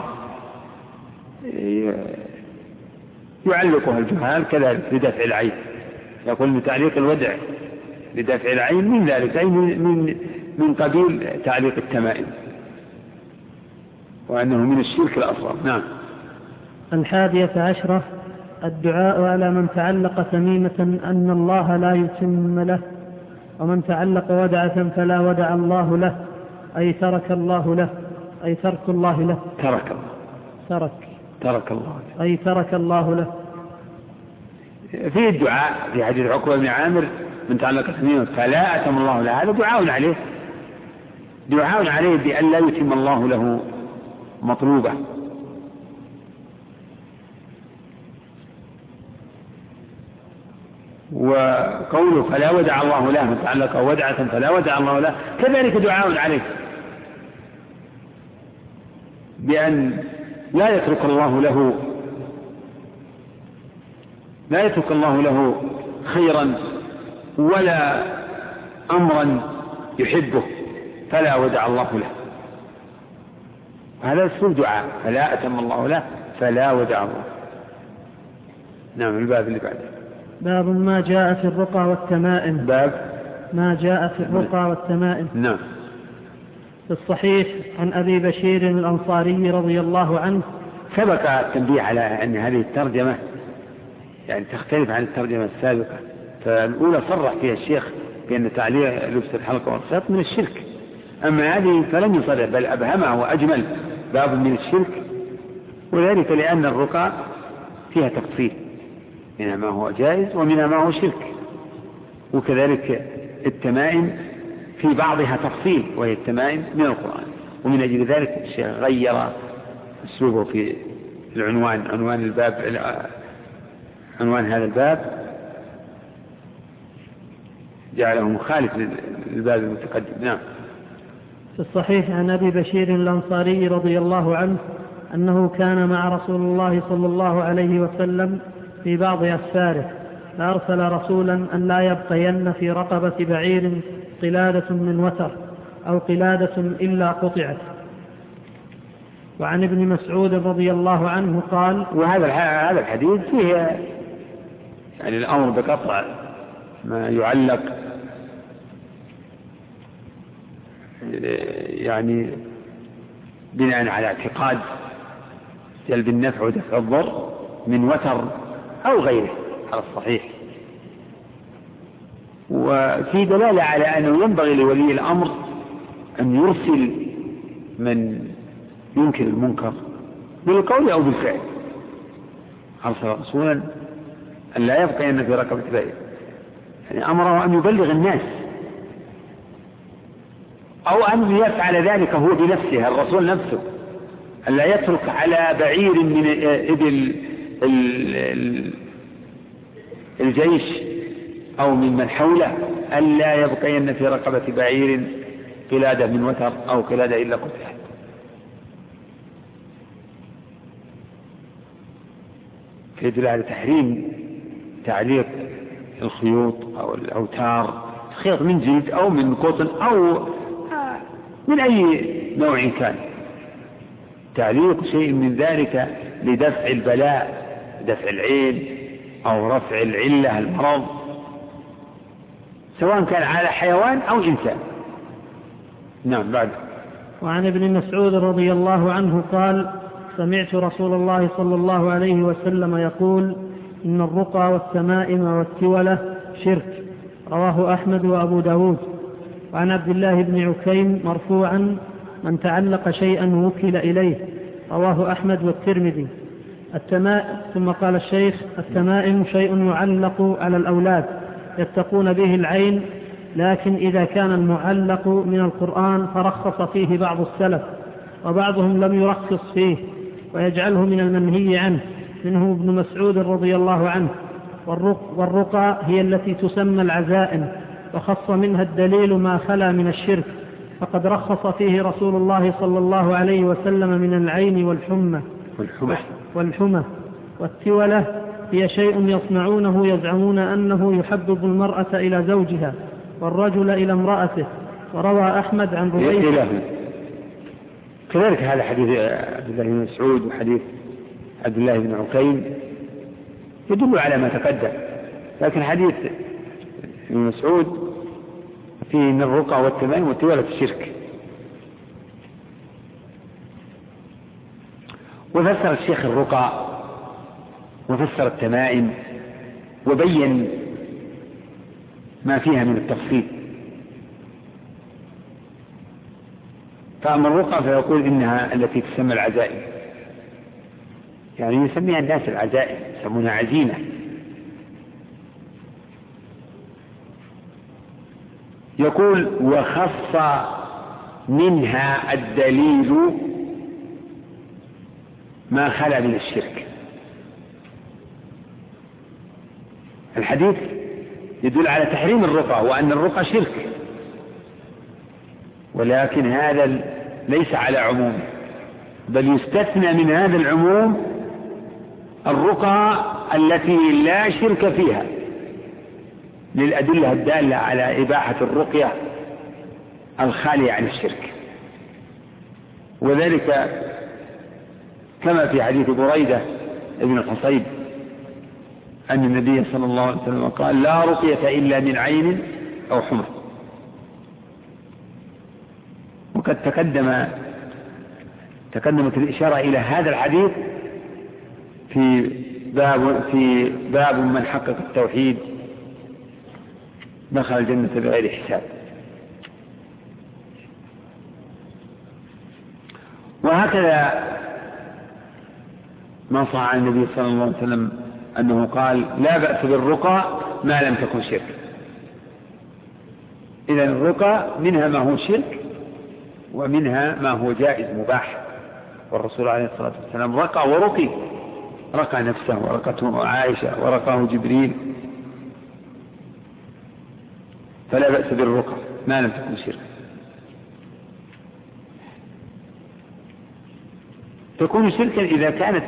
يعلقها الجهال كذلك لدفع العين. يقول من تعليق الودع لدفع العين من ذلك، أي من قبيل تعليق التمائم، وأنه من الشرك الأصغر. نعم. 11 الدعاء على من تعلق تميمة أن الله لا يتم له، ومن تعلق ودعة فلا ودع الله له، أي ترك الله له، أي ترك الله له. ترك. ترك الله له، أي ترك الله له. في الدعاء في حديث عقبة بن عامر من تعلق تميمه فلا أتم الله له، هذا دعاء عليه بأن لا يتم الله له مطلوبة. وقوله فلا ودع الله له متعلق ودعة فلا ودع الله له كذلك دعاء عليه بأن لا يترك الله له خيرا ولا أمرا يحبه فلا ودع الله له. هذا اسلوب دعاء فلا أتم الله له فلا ودع الله. نعم. الباب اللي بعده باب ما جاء في الرقى والتمائم. باب ما جاء في الرقى والتمائم. نعم. في الصحيح عن أبي بشير الأنصاري رضي الله عنه. سبق التنبيه على أن هذه الترجمة يعني تختلف عن الترجمة السابقة، فالأولى صرح فيها الشيخ بأن تعليق لبس الحلقة والخيط من الشرك، أما هذه فلم يصرح بل أبهمها وأجمل باب من الشرك، وذلك لأن الرقى فيها تفصيل، منها ما هو جائز ومنها ما هو شرك، وكذلك التمائم في بعضها تفصيل وهي التمائم من القرآن، ومن أجل ذلك الشيخ غير أسلوبه في العنوان، عنوان هذا الباب جعله مخالف للباب المتقدم. نعم. في الصحيح عن أبي بشير الأنصاري رضي الله عنه أنه كان مع رسول الله صلى الله عليه وسلم في بعض أسفاره، فأرسل رسولا أن لا يبقين في رقبة بعير قلادة من وتر أو قلادة إلا قطعت. وعن ابن مسعود رضي الله عنه قال: وهذا الحديث فيه يعني الأمر بقطع ما يعلق يعني بناء على اعتقاد جلب النفع ودفع الضر من وتر أو غيره على الصحيح، وفي دلالة على أنه ينبغي لولي الأمر أن يرسل من ينكر المنكر بالقول أو بالفعل. أرسل رسولا أن لا يبقى أن في رقبة بعير، يعني أمره أن يبلغ الناس أو أن يفعل ذلك هو بنفسه، الرسول نفسه، أن لا يترك على بعير من إبل الجيش أو ممن حوله أن لا يبقين في رقبة بعير قلادة من وتر أو قلادة إلا قطعت. يدل على تحريم تعليق الخيوط أو الأوتار، خيط من جلد أو من قطن أو من أي نوع كان، تعليق شيء من ذلك لدفع البلاء، دفع العين أو رفع العلة المرض، سواء كان على حيوان أو إنسان. نعم. بعد. وعن ابن مسعود رضي الله عنه قال: سمعت رسول الله صلى الله عليه وسلم يقول: إن الرقى والتمائم والتولة شرك. رواه أحمد وأبو داود. وعن عبد الله بن عكيم مرفوعا: من تعلق شيئا وكل إليه. رواه أحمد والترمذي. ثم قال الشيخ: التمائم شيء يعلق على الأولاد يتقون به العين، لكن إذا كان المعلق من القرآن فرخص فيه بعض السلف، وبعضهم لم يرخص فيه ويجعله من المنهي عنه، منه ابن مسعود رضي الله عنه. والرقى هي التي تسمى العزائم، وخص منها الدليل ما خلا من الشرك، فقد رخص فيه رسول الله صلى الله عليه وسلم من العين والحمى. والتولة هي شيء يصنعونه يزعمون أنه يحبب المرأة إلى زوجها والرجل إلى امرأته. وروى أحمد عن ربيع. كذلك هذا حديث عبد الله بن مسعود وحديث عبد الله بن عكيم يدل على ما تقدم، لكن حديث ابن مسعود فيه من الرقى والتمائم والتولة الشرك. وفسر الشيخ الرقى وفسر التمائم وبين ما فيها من التفصيل. فأما الرقى فيقول إنها التي تسمى العزائم، يعني يسميها الناس العزائم، يسمونها عزيمة. يقول وخص منها الدليل ما خلا من الشرك. الحديث يدل على تحريم الرقى وأن الرقى شرك، ولكن هذا ليس على عموم، بل يستثنى من هذا العموم الرقى التي لا شرك فيها، للأدلة الدالة على إباحة الرقية الخالية عن الشرك. وذلك كما في حديث بريدة ابن الحصيب أن النبي صلى الله عليه وسلم قال لا رقية إلا من عين أو حمى. وقد تقدمت الإشارة إلى هذا الحديث في باب من حقق التوحيد دخل الجنة بغير حساب. وهكذا ما صح عن النبي صلى الله عليه وسلم أنه قال لا بأس بالرقى ما لم تكن شرك. إذن الرقى منها ما هو شرك ومنها ما هو جائز مباح، والرسول عليه الصلاة والسلام رقى ورقي، رقى نفسه ورقته عائشة ورقاه جبريل، فلا بأس بالرقى ما لم تكن شرك. تكون شركا إذا كانت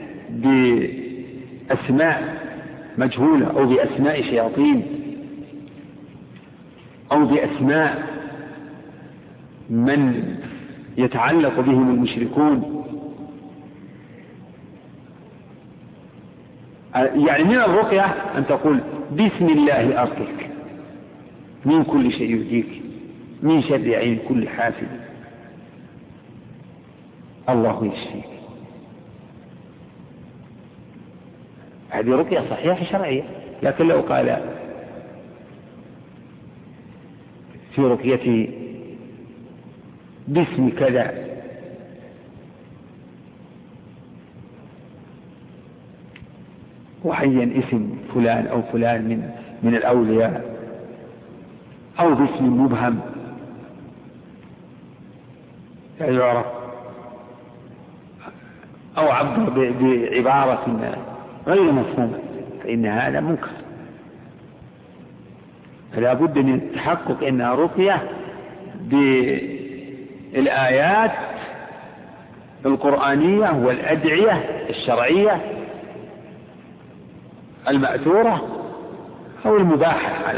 بأسماء مجهولة أو بأسماء شياطين أو بأسماء من يتعلق بهم المشركون. يعني من الرقية أن تقول بسم الله أرقيك من كل شيء يؤذيك من شر عين كل حاسد الله يشفيك. هذه رقية صحيحة شرعية. لكن لو قال في رقيته باسم كذا وعين اسم فلان أو فلان من الأولياء أو باسم مبهم لا يعرف أو عبر بعبارة غير مفهومة فإن هذا منكر. فلا بد من التحقق أنها رقية بالآيات القرآنية والأدعية الشرعية المأثورة أو المباحة.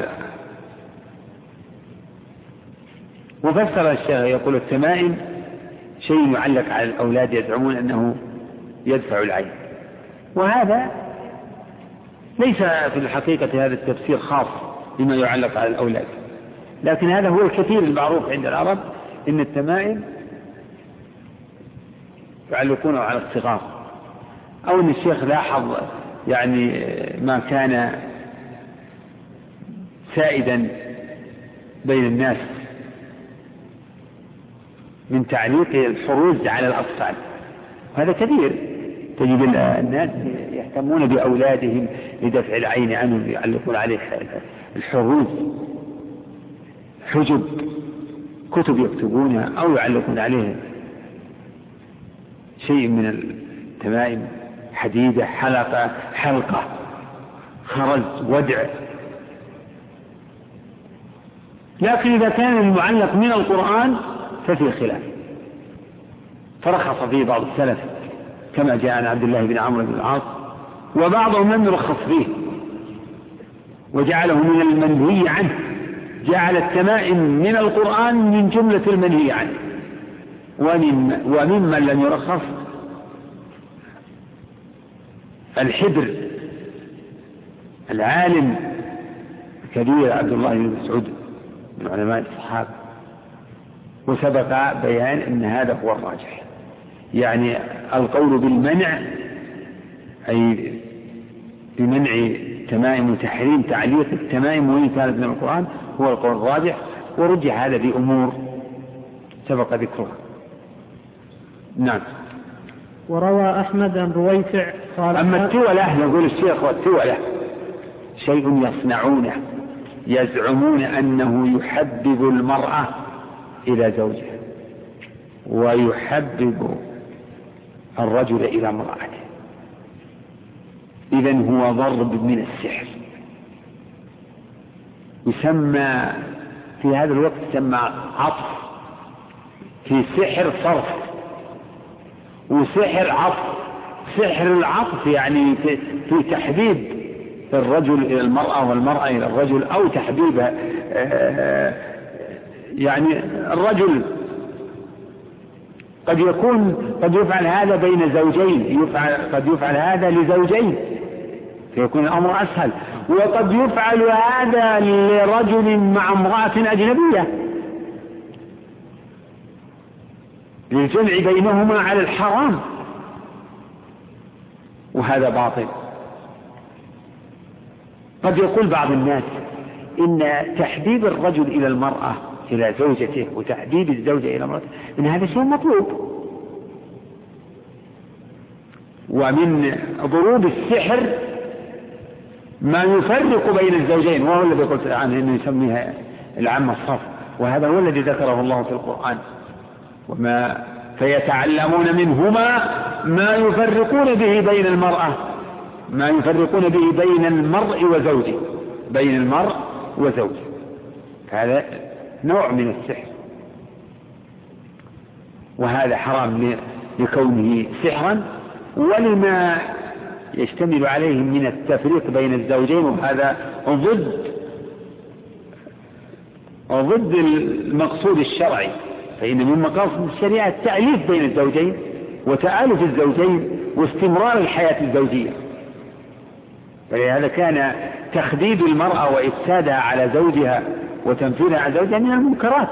وفسر الشيخ يقول التمائم شيء يعلق على الأولاد يزعمون أنه يدفع العين، وهذا ليس في الحقيقة هذا التفسير خاص بما يعلق على الأولاد، لكن هذا هو الكثير المعروف عند العرب إن التمائم يعلقونه على الصغار. أو أن الشيخ لاحظ يعني ما كان سائدا بين الناس من تعليق الحروز على الأطفال، هذا كثير. تجد الناس يهتمون بأولادهم لدفع العين عنهم يعلقون عليه الحروز، حجب، كتب يكتبونها أو يعلقون عليه شيء من التمائم، حديدة، حلقة، حلقة، خرز، ودع. لكن إذا كان المعلق من القرآن ففي خلاف، فرخص فيه بعض السلف كما جاء عن عبد الله بن عمرو بن العاص، وبعضهم لم يرخص فيه وجعله من المنهي عنه، جعل التمائم من القرآن من جملة المنهي عنه. وممن لم يرخص الحبر العالم الكبير عبد الله بن مسعود من علماء الصحابة، وسبق بيان أن هذا هو الراجح، يعني القول بالمنع أي بمنع تمائم وتحريم تعليق التمائم وإن كانت من القرآن هو القول الراجح، ورجح هذا بأمور سبق ذكرها. نعم. وروى أحمد عن رويفع قال أما التولة يقول الشيخ والتولة شيء يصنعونه يزعمون أنه يحبب المرأة إلى زوجها ويحبب الرجل إلى امرأته، إذن هو ضرب من السحر، يسمى في هذا الوقت يسمى عطف، في سحر صرف وسحر عطف. سحر العطف يعني في تحبيب الرجل إلى المرأة والمرأة إلى الرجل، أو تحبيبها، يعني الرجل قد يفعل هذا بين زوجين، قد يفعل هذا لزوجين فيكون الأمر أسهل، وقد يفعل هذا لرجل مع امرأة أجنبية للجمع بينهما على الحرام، وهذا باطل. قد يقول بعض الناس إن تحبيب الرجل إلى المرأة إلى زوجته وتحبيب الزوجة إلى امرأته إن هذا شيء مطلوب، ومن ضروب السحر ما يفرق بين الزوجين، وهو الذي قلت عنه إنه يسميها العامة الصف، وهذا هو الذي ذكره الله في القرآن، وما فيتعلمون منهما ما يفرقون به بين المرأة، ما يفرقون به بين المرء وزوجه، بين المرء وزوجه. هذا نوع من السحر، وهذا حرام لكونه سحرا ولما يشتمل عليه من التفريق بين الزوجين، وهذا ضد المقصود الشرعي، فإن من مقاصد الشريعة التأليف بين الزوجين وتآلف الزوجين واستمرار الحياة الزوجية، فلهذا كان تخديد المرأة وإفسادها على زوجها وتنفيذها على زوجها من المنكرات.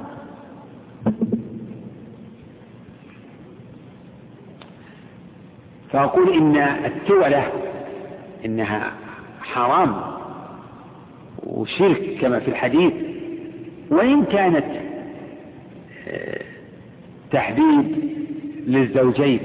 فأقول إن التولة إنها حرام وشرك كما في الحديث، وإن كانت تحبيب للزوجين،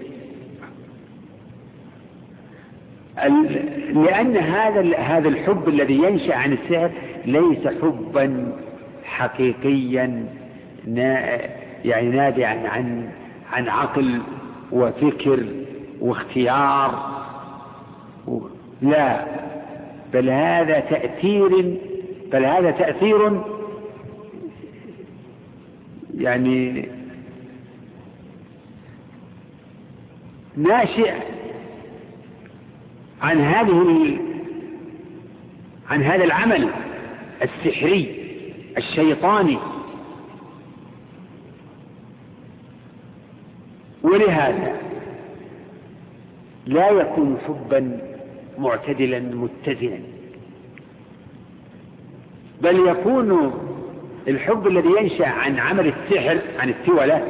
لأن هذا الحب الذي ينشأ عن السحر ليس حبا حقيقيا يعني نابعا عن عقل وفكر واختيار، لا، بل هذا تأثير يعني ناشئ عن هذا العمل السحري الشيطاني، ولهذا لا يكون حبا معتدلا متزنا، بل يكون الحب الذي ينشأ عن عمل السحر عن التولة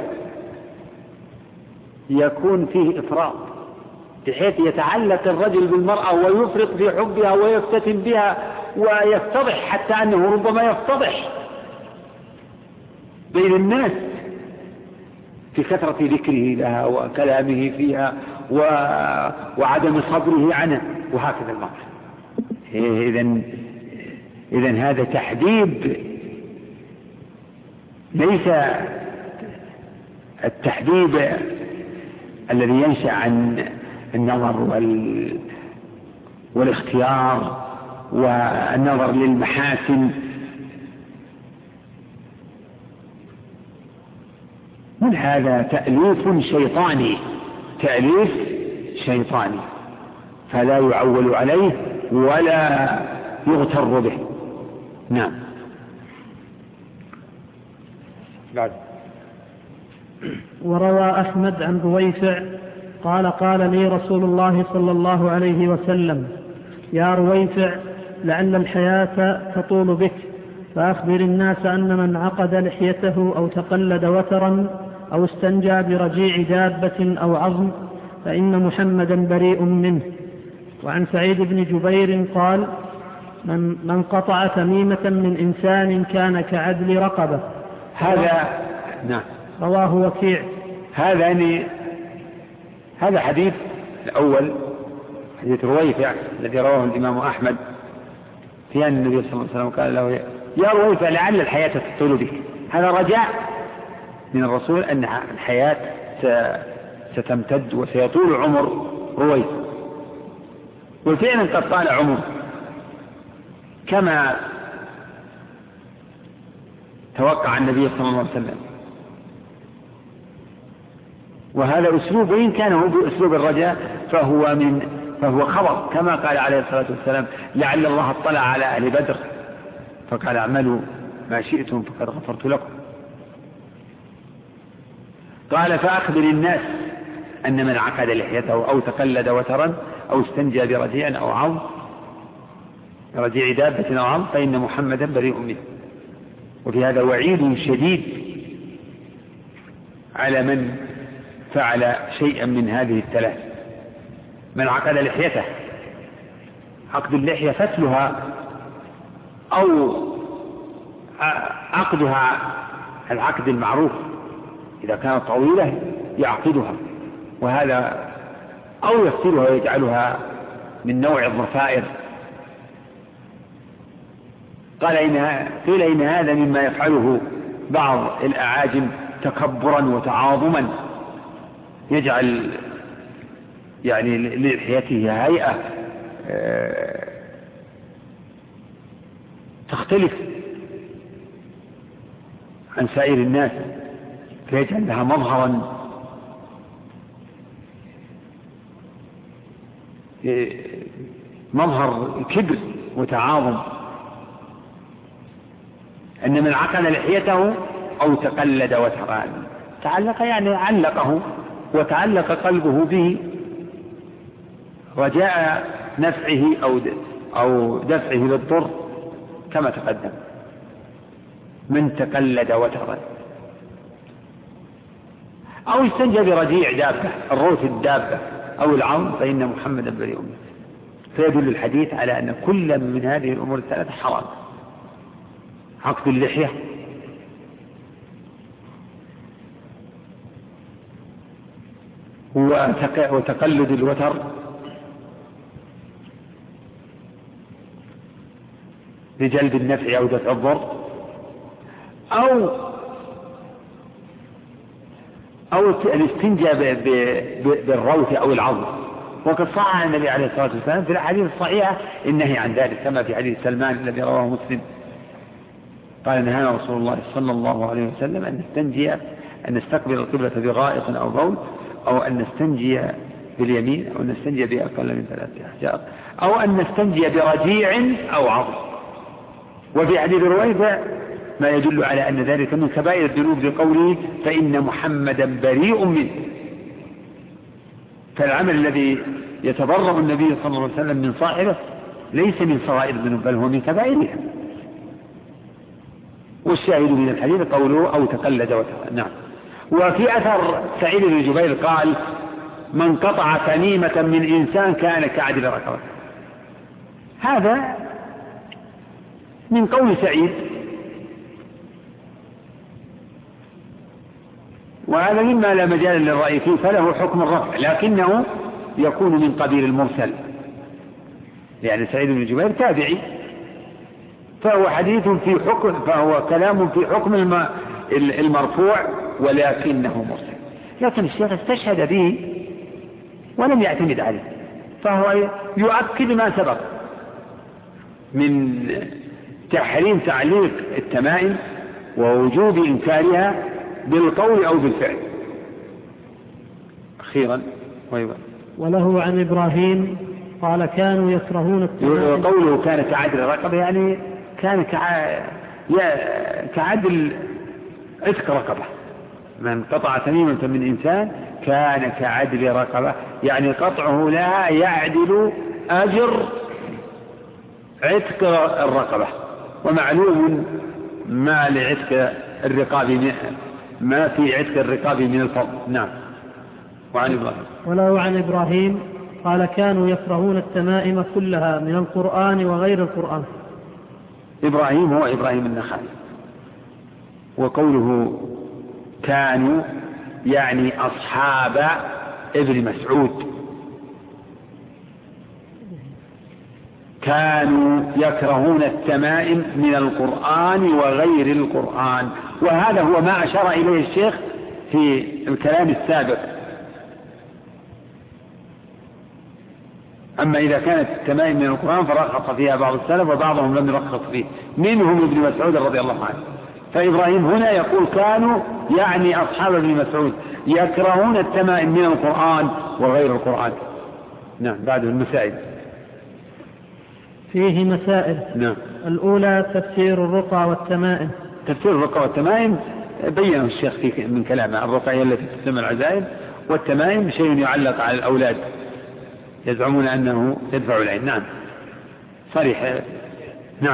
يكون فيه إفراط، بحيث يتعلق الرجل بالمرأة ويفرط في حبها ويفتتن بها ويفتضح، حتى أنه ربما يفتضح بين الناس في كثرة ذكره لها وكلامه فيها وعدم صبره عنها، وهكذا الأمر. إذن هذا تحديد، ليس التحديد الذي ينشأ عن النظر والاختيار والنظر للمحاسن، من هذا تأليف شيطاني فلا يعول عليه ولا يغتر به. نعم. بعد. وروى أحمد عن رويفع قال لي رسول الله صلى الله عليه وسلم: يا رويفع، لعل الحياة تطول بك، فأخبر الناس أن من عقد لحيته أو تقلد وترا أو استنجى برجيع دابة أو عظم فإن محمدا بريء منه. وعن سعيد بن جبير قال: من قطع تميمة من إنسان كان كعدل رقبة. هذا نعم. رواه وكيع. هذان هذا حديث الأول حديث رويفع الذي رواه الإمام أحمد في أن النبي صلى الله عليه وسلم قال له يا رويفع لعل الحياة تطول بك. هذا رجاء من الرسول أن الحياة ستمتد وسيطول عمر رويفع، وفعلا قد طال عمر كما توقع النبي صلى الله عليه وسلم. وهذا أسلوب، وإن كان هو بأسلوب الرجاء فهو خبر، كما قال عليه الصلاة والسلام لعل الله اطلع على أهل بدر فقال اعملوا ما شئتم فقد غفرت لكم. قال فأخبر الناس أن من عقد لحيته أو تقلد وترا أو استنجى برجيع أو عظم رجيع دابة أو عظم فإن محمدا بريء منه. وفي هذا وعيد شديد على من فعل شيئا من هذه الثلاث. من عقد لحيته، عقد اللحية فتلها أو عقدها العقد المعروف إذا كانت طويلة يعقدها، وهذا أو يفتلها ويجعلها من نوع الضفائر. قيل إن هذا مما يفعله بعض الأعاجم تكبرا وتعاظما، يجعل يعني للحيته هيئة تختلف عن سائر الناس، فيجعل لها مظهرا مظهر كبر وتعاظم. أن من عقد لحيته أو تقلد وترا، تعلق يعني علقه وتعلق قلبه به رجاء نفعه أو دفعه للضر كما تقدم. من تقلد وترا أو استنجى برجيع دابة، الروث الدابة أو العظم فإن محمدا بريء منه. فيدل الحديث على أن كل من هذه الأمور الثلاثة حرام: عقد اللحية وتقلد الوتر لجلب النفع أو دفع الضر، أو الاستنجاء بالروث أو العظم. وقد صح عن النبي عليه الصلاة والسلام في الأحاديث الصحيحة النهي عن ذلك، كما في حديث سلمان الذي رواه مسلم قال نهانا رسول الله صلى الله عليه وسلم أن نستقبل القبلة بغائط أو بول، أو أن نستنجي باليمين، أو أن نستنجي بأقل من 3 أحجار، أو أن نستنجي برجيع أو عظم. وفي حديث رويفع ما يدل على أن ذلك من كبائر الذنوب لقوله فإن محمدا بريء منه. فالعمل الذي يتبرأ النبي صلى الله عليه وسلم من صاحبه ليس من صغائر الذنوب بل هو من كبائرها. والشاهد من الحديث قوله أو تقلد وترى. نعم. وفي أثر سعيد بن جبير قال من قطع تميمة من إنسان كان كعدل رقبة. هذا من قول سعيد، وهذا مما لا مجال للرأي فيه، فله حكم الرفع، لكنه يكون من قبيل المرسل، يعني سعيد بن جبير تابعي، فهو حديث في حكم، فهو كلام في حكم المرفوع ولكنه مرسل. لكن الشيخ استشهد به ولم يعتمد عليه، فهو يؤكد ما سبق من تحريم تعليق التمائم ووجوب إنكارها بالقول أو بالفعل. أخيرا وله عن إبراهيم قال كانوا يكرهون التمائم. قوله كان كعدل رقبة يعني كان كعدل عتق رقبة. من قطع تميمة من إنسان كان كعدل رقبة، يعني قطعه لها يعدل أجر عتق الرقبة. ومعلوم ما لعتق الرقاب ما في عتق الرقاب من الفضل. نعم. وعن إبراهيم وله عن إبراهيم قال كانوا يكرهون التمائم كلها من القرآن وغير القرآن. إبراهيم هو إبراهيم النخعي. وقوله كانوا يعني أصحاب ابن مسعود كانوا يكرهون التمائم من القرآن وغير القرآن، وهذا هو ما أشار إليه الشيخ في الكلام السابق. أما إذا كانت التمائم من القرآن فرخص فيها بعض السلف وبعضهم لم يرخص فيه، منهم ابن مسعود رضي الله عنه. فإبراهيم هنا يقول كانوا يعني أصحاب ابن مسعود يكرهون التمائم من القرآن وغير القرآن. نعم. بعد المسائل فيه مسائل. نعم. الأولى تفسير الرقى والتمائم. تفسير الرقى والتمائم بيّنه الشيخ من كلامه. الرقى هي التي تسمى العزائم، والتمائم شيء يعلق على الأولاد يزعمون أنه يدفع العين. نعم صريح. نعم.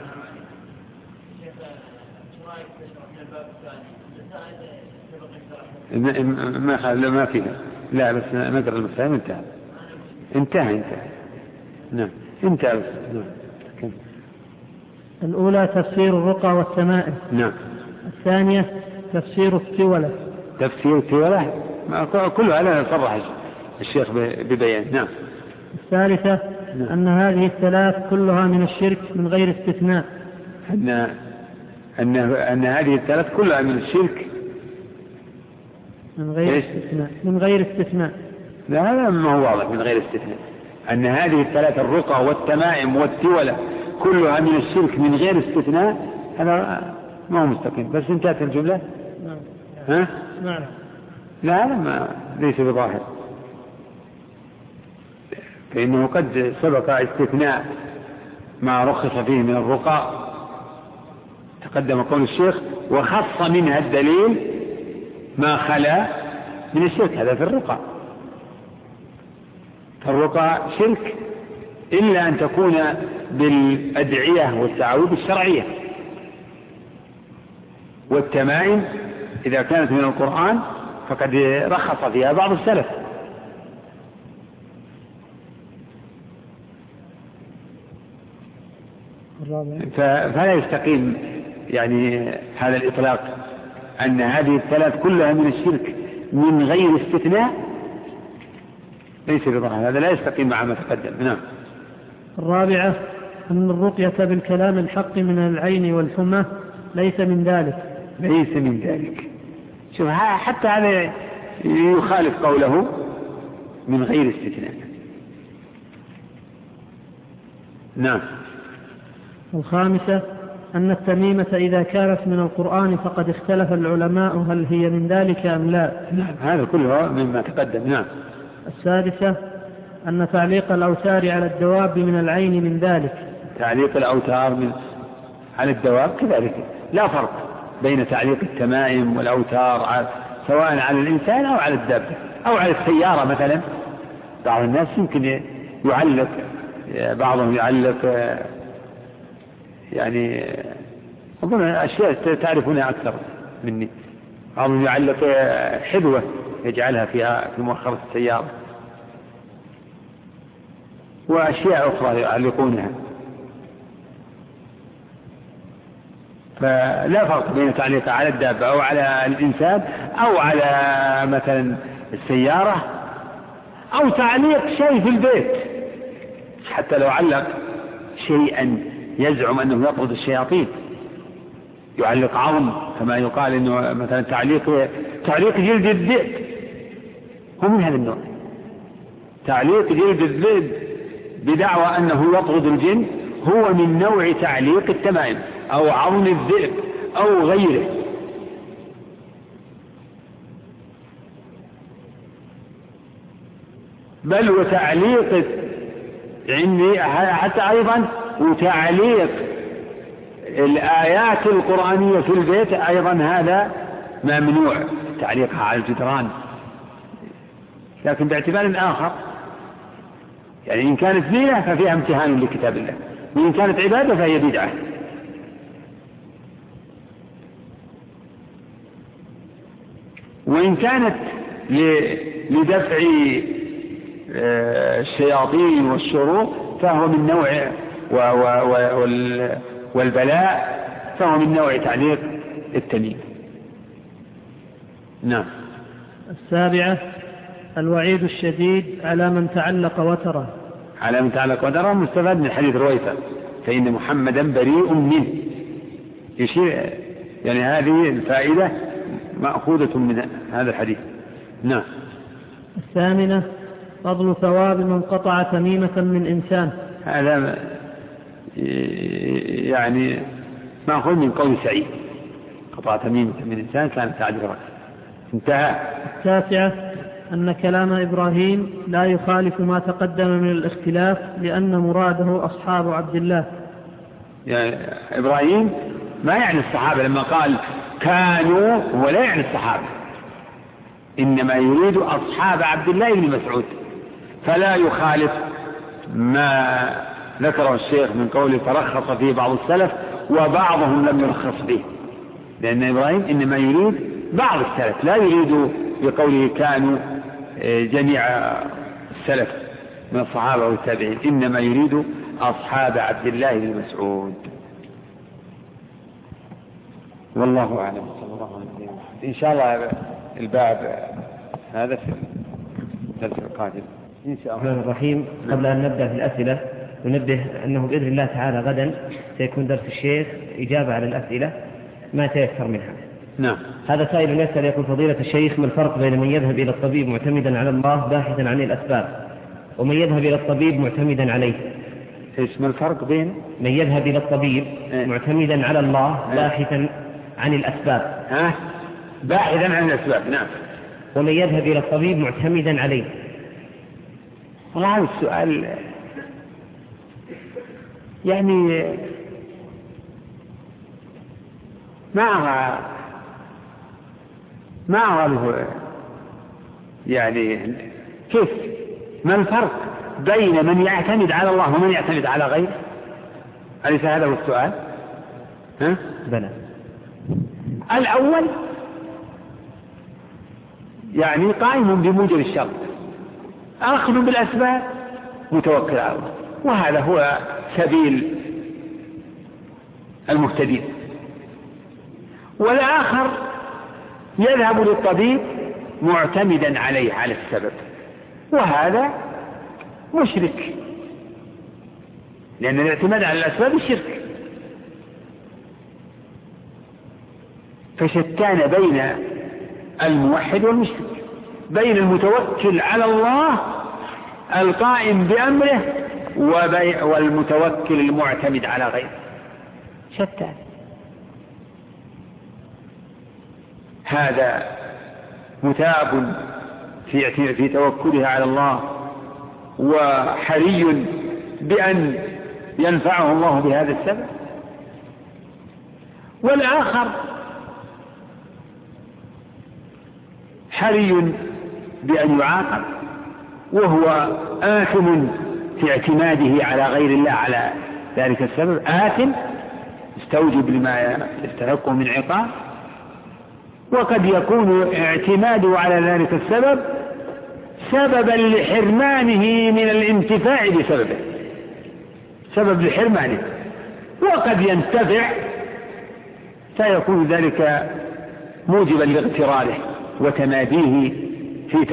ما فيها، لا بس نقرأ المسائل. انتهى. نعم انتهى. نعم. الأولى تفسير الرقى والتمائم. نعم. الثانية تفسير التولة. تفسير التولة كل هذا صرح الشيخ ببيان. نعم. الثالثة نعم. أن هذه الثلاث كلها من الشرك من غير استثناء. أن هذه الثلاث كلها من الشرك من غير استثناء. لا هذا ما هو واضح من غير استثناء. أن هذه الثلاث الرقى والتمائم والتولة كلها من الشرك من غير استثناء، هذا ما هو مستقيم. بس انتهت الجملة. نعم. ها؟ نعم. لا هذا ما ليس بظاهر، فإنه قد سبق استثناء ما رخص فيه من الرقى. تقدم قول الشيخ وخص منها الدليل ما خلا من الشرك. هذا في الرقى. الرقى شرك إلا أن تكون بالأدعية والتعاوذ الشرعية. والتمائم إذا كانت من القرآن فقد رخص فيها بعض السلف. فلا يستقيم يعني هذا الإطلاق أن هذه الثلاث كلها من الشرك من غير استثناء، ليس بظاهر. هذا لا يستقيم مع ما تقدم. نعم. الرابعة أن الرقية بالكلام الحق من العين والحمى ليس من ذلك. شوف حتى هذا يخالف قوله من غير استثناء. نعم. الخامسة أن التميمة إذا كانت من القرآن فقد اختلف العلماء هل هي من ذلك أم لا. نعم. هذا كله مما تقدم. نعم. السادسة أن تعليق الأوتار على الدواب من العين من ذلك. تعليق الأوتار على الدواب كذلك. لا فرق بين تعليق التمائم والأوتار سواء على الإنسان أو على الدابة أو على السيارة مثلا. بعض الناس يمكن يعلق، بعضهم يعلق يعني أظن أشياء تعرفونها أكثر مني. بعضهم يعلق حذوة يجعلها في مؤخرة السيارة، وأشياء أخرى يعلقونها. فلا فرق بين تعليق على الدابة أو على الإنسان أو على مثلا السيارة أو تعليق شيء في البيت. حتى لو علق شيئا يزعم أنه يطرد الشياطين، يعلق عظم كما يقال أنه مثلا تعليق جلد الذئب هو من هذا النوع. تعليق جلد الذئب بدعوى أنه يطرد الجن هو من نوع تعليق التمائم أو عظم الذئب أو غيره. بل وتعليق عندي حتى أيضا وتعليق الآيات القرآنية في البيت أيضا هذا ممنوع تعليقها على الجدران، لكن باعتبار آخر. يعني إن كانت زينة ففيها امتهان لكتاب الله، وإن كانت عبادة فهي بدعة. وإن كانت لدفع الشياطين والشرور فهو من نوع والبلاء فهو من نوع تعليق التميم. نعم. السابعة الوعيد الشديد على من تعلق وتره. على من تعلق وتره مستفاد من حديث رويثة فإن محمدا بريء منه، يشير يعني هذه الفائدة مأخوذة من هذا الحديث. نعم. الثامنة فضل ثواب من قطع تميمة من إنسان. هذا يعني مأخوذ من قول سعيد قطع تميمة من إنسان كانت تعجل رأسه. انتهى. التاسعة أن كلام إبراهيم لا يخالف ما تقدم من الاختلاف لأن مراده أصحاب عبد الله. يعني إبراهيم ما يعني الصحابة لما قال كانوا، هو لا يعني الصحابة، إنما يريد أصحاب عبد الله بن مسعود، فلا يخالف ما ذكره الشيخ من قوله ترخص فيه بعض السلف وبعضهم لم يرخص فيه، لأن إبراهيم إنما يريد بعض السلف، لا يريد بقوله كانوا جميع السلف من الصحابة والتابعين، إنما يريد أصحاب عبد الله بن مسعود. والله أعلم. صلى الله عليه وسلم. إن شاء الله الباب هذا في الدرس القادم إن شاء الله. الرحمن الرحيم. قبل أن نبدأ في الأسئلة ننبه أنه بإذن الله تعالى غدا سيكون درس الشيخ إجابة على الأسئلة ما تيسر منها. نعم. هذا سائل يسأل يقول فضيلة الشيخ ما الفرق بين من يذهب إلى الطبيب معتمدا على الله باحثا عن الأسباب ومن يذهب إلى الطبيب معتمدا عليه؟ إيش ما الفرق بين من يذهب إلى الطبيب معتمدا على الله باحثا عن الأسباب؟ باحثا عن الأسباب. نعم. ومن يذهب إلى الطبيب معتمدا عليه. والله هذا السؤال يعني ما أعرف يعني كيف ما الفرق بين من يعتمد على الله ومن يعتمد على غيره؟ أليس هذا هو السؤال؟ بلى. الأول يعني قائم بموجب الشرط، أخذ بالأسباب متوكل على الله، وهذا هو سبيل المهتدين. والآخر يذهب للطبيب معتمدا عليه على السبب، وهذا مشرك، لأن الاعتماد على الأسباب الشرك. فشتان بين الموحد والمشرك، بين المتوكل على الله القائم بأمره والمتوكل المعتمد على غيره، شتان. هذا متاب في توكله على الله وحري بأن ينفعه الله بهذا السبب، والآخر حري بأن يعاقب وهو آثم في اعتماده على غير الله على ذلك السبب، آثم يستوجب لما يستحقه من عقاب. وقد يكون اعتماده على ذلك السبب سببا لحرمانه من الانتفاع بسببه، سبب لحرمانه، وقد ينتفع فيكون ذلك موجبا لاغتراره وتماديه في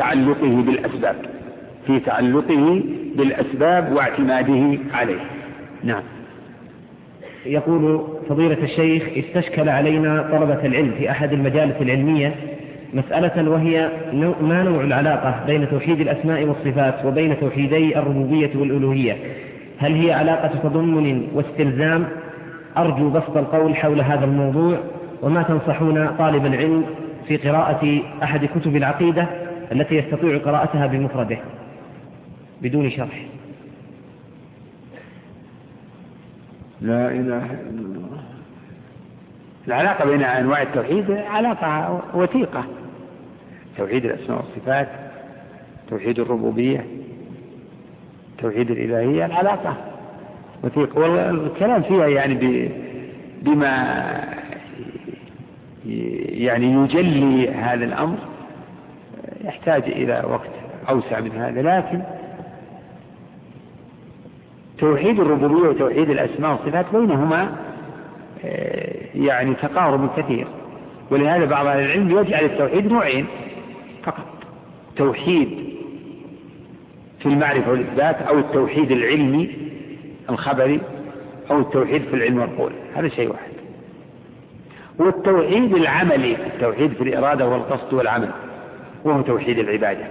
تعلقه بالأسباب واعتماده عليه. نعم. يقول فضيلة الشيخ استشكل علينا طلبة العلم في أحد المجالس العلمية مسألة، وهي ما نوع العلاقة بين توحيد الأسماء والصفات وبين توحيدي الربوبية والألوهية؟ هل هي علاقة تضمن واستلزام؟ أرجو بسط القول حول هذا الموضوع، وما تنصحون طالب العلم في قراءة أحد كتب العقيدة التي يستطيع قراءتها بمفرده بدون شرح؟ لا إله إلا الله. العلاقة بين أنواع التوحيد علاقة وثيقة، توحيد الأسماء والصفات، توحيد الربوبية، توحيد الإلهية، العلاقة وثيقة، والكلام فيها يعني بما يعني يجلي هذا الأمر يحتاج إلى وقت أوسع من هذا. لكن توحيد الربوبية وتوحيد الأسماء والصفات بينهما يعني تقارب كثير، ولهذا بعض أهل العلم يجعل التوحيد نوعين فقط: توحيد في المعرفة والإثبات، أو التوحيد العلمي الخبري، أو التوحيد في العلم والقول، هذا شيء واحد. والتوحيد العملي، التوحيد في الإرادة والقصد والعمل، وهو توحيد العبادة.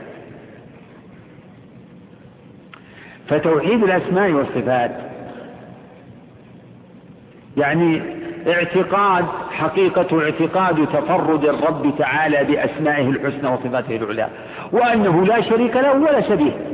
فتوحيد الأسماء والصفات يعني اعتقاد، حقيقة اعتقاد تفرد الرب تعالى بأسمائه الحسنى وصفاته العلى، وأنه لا شريك له ولا شبيه.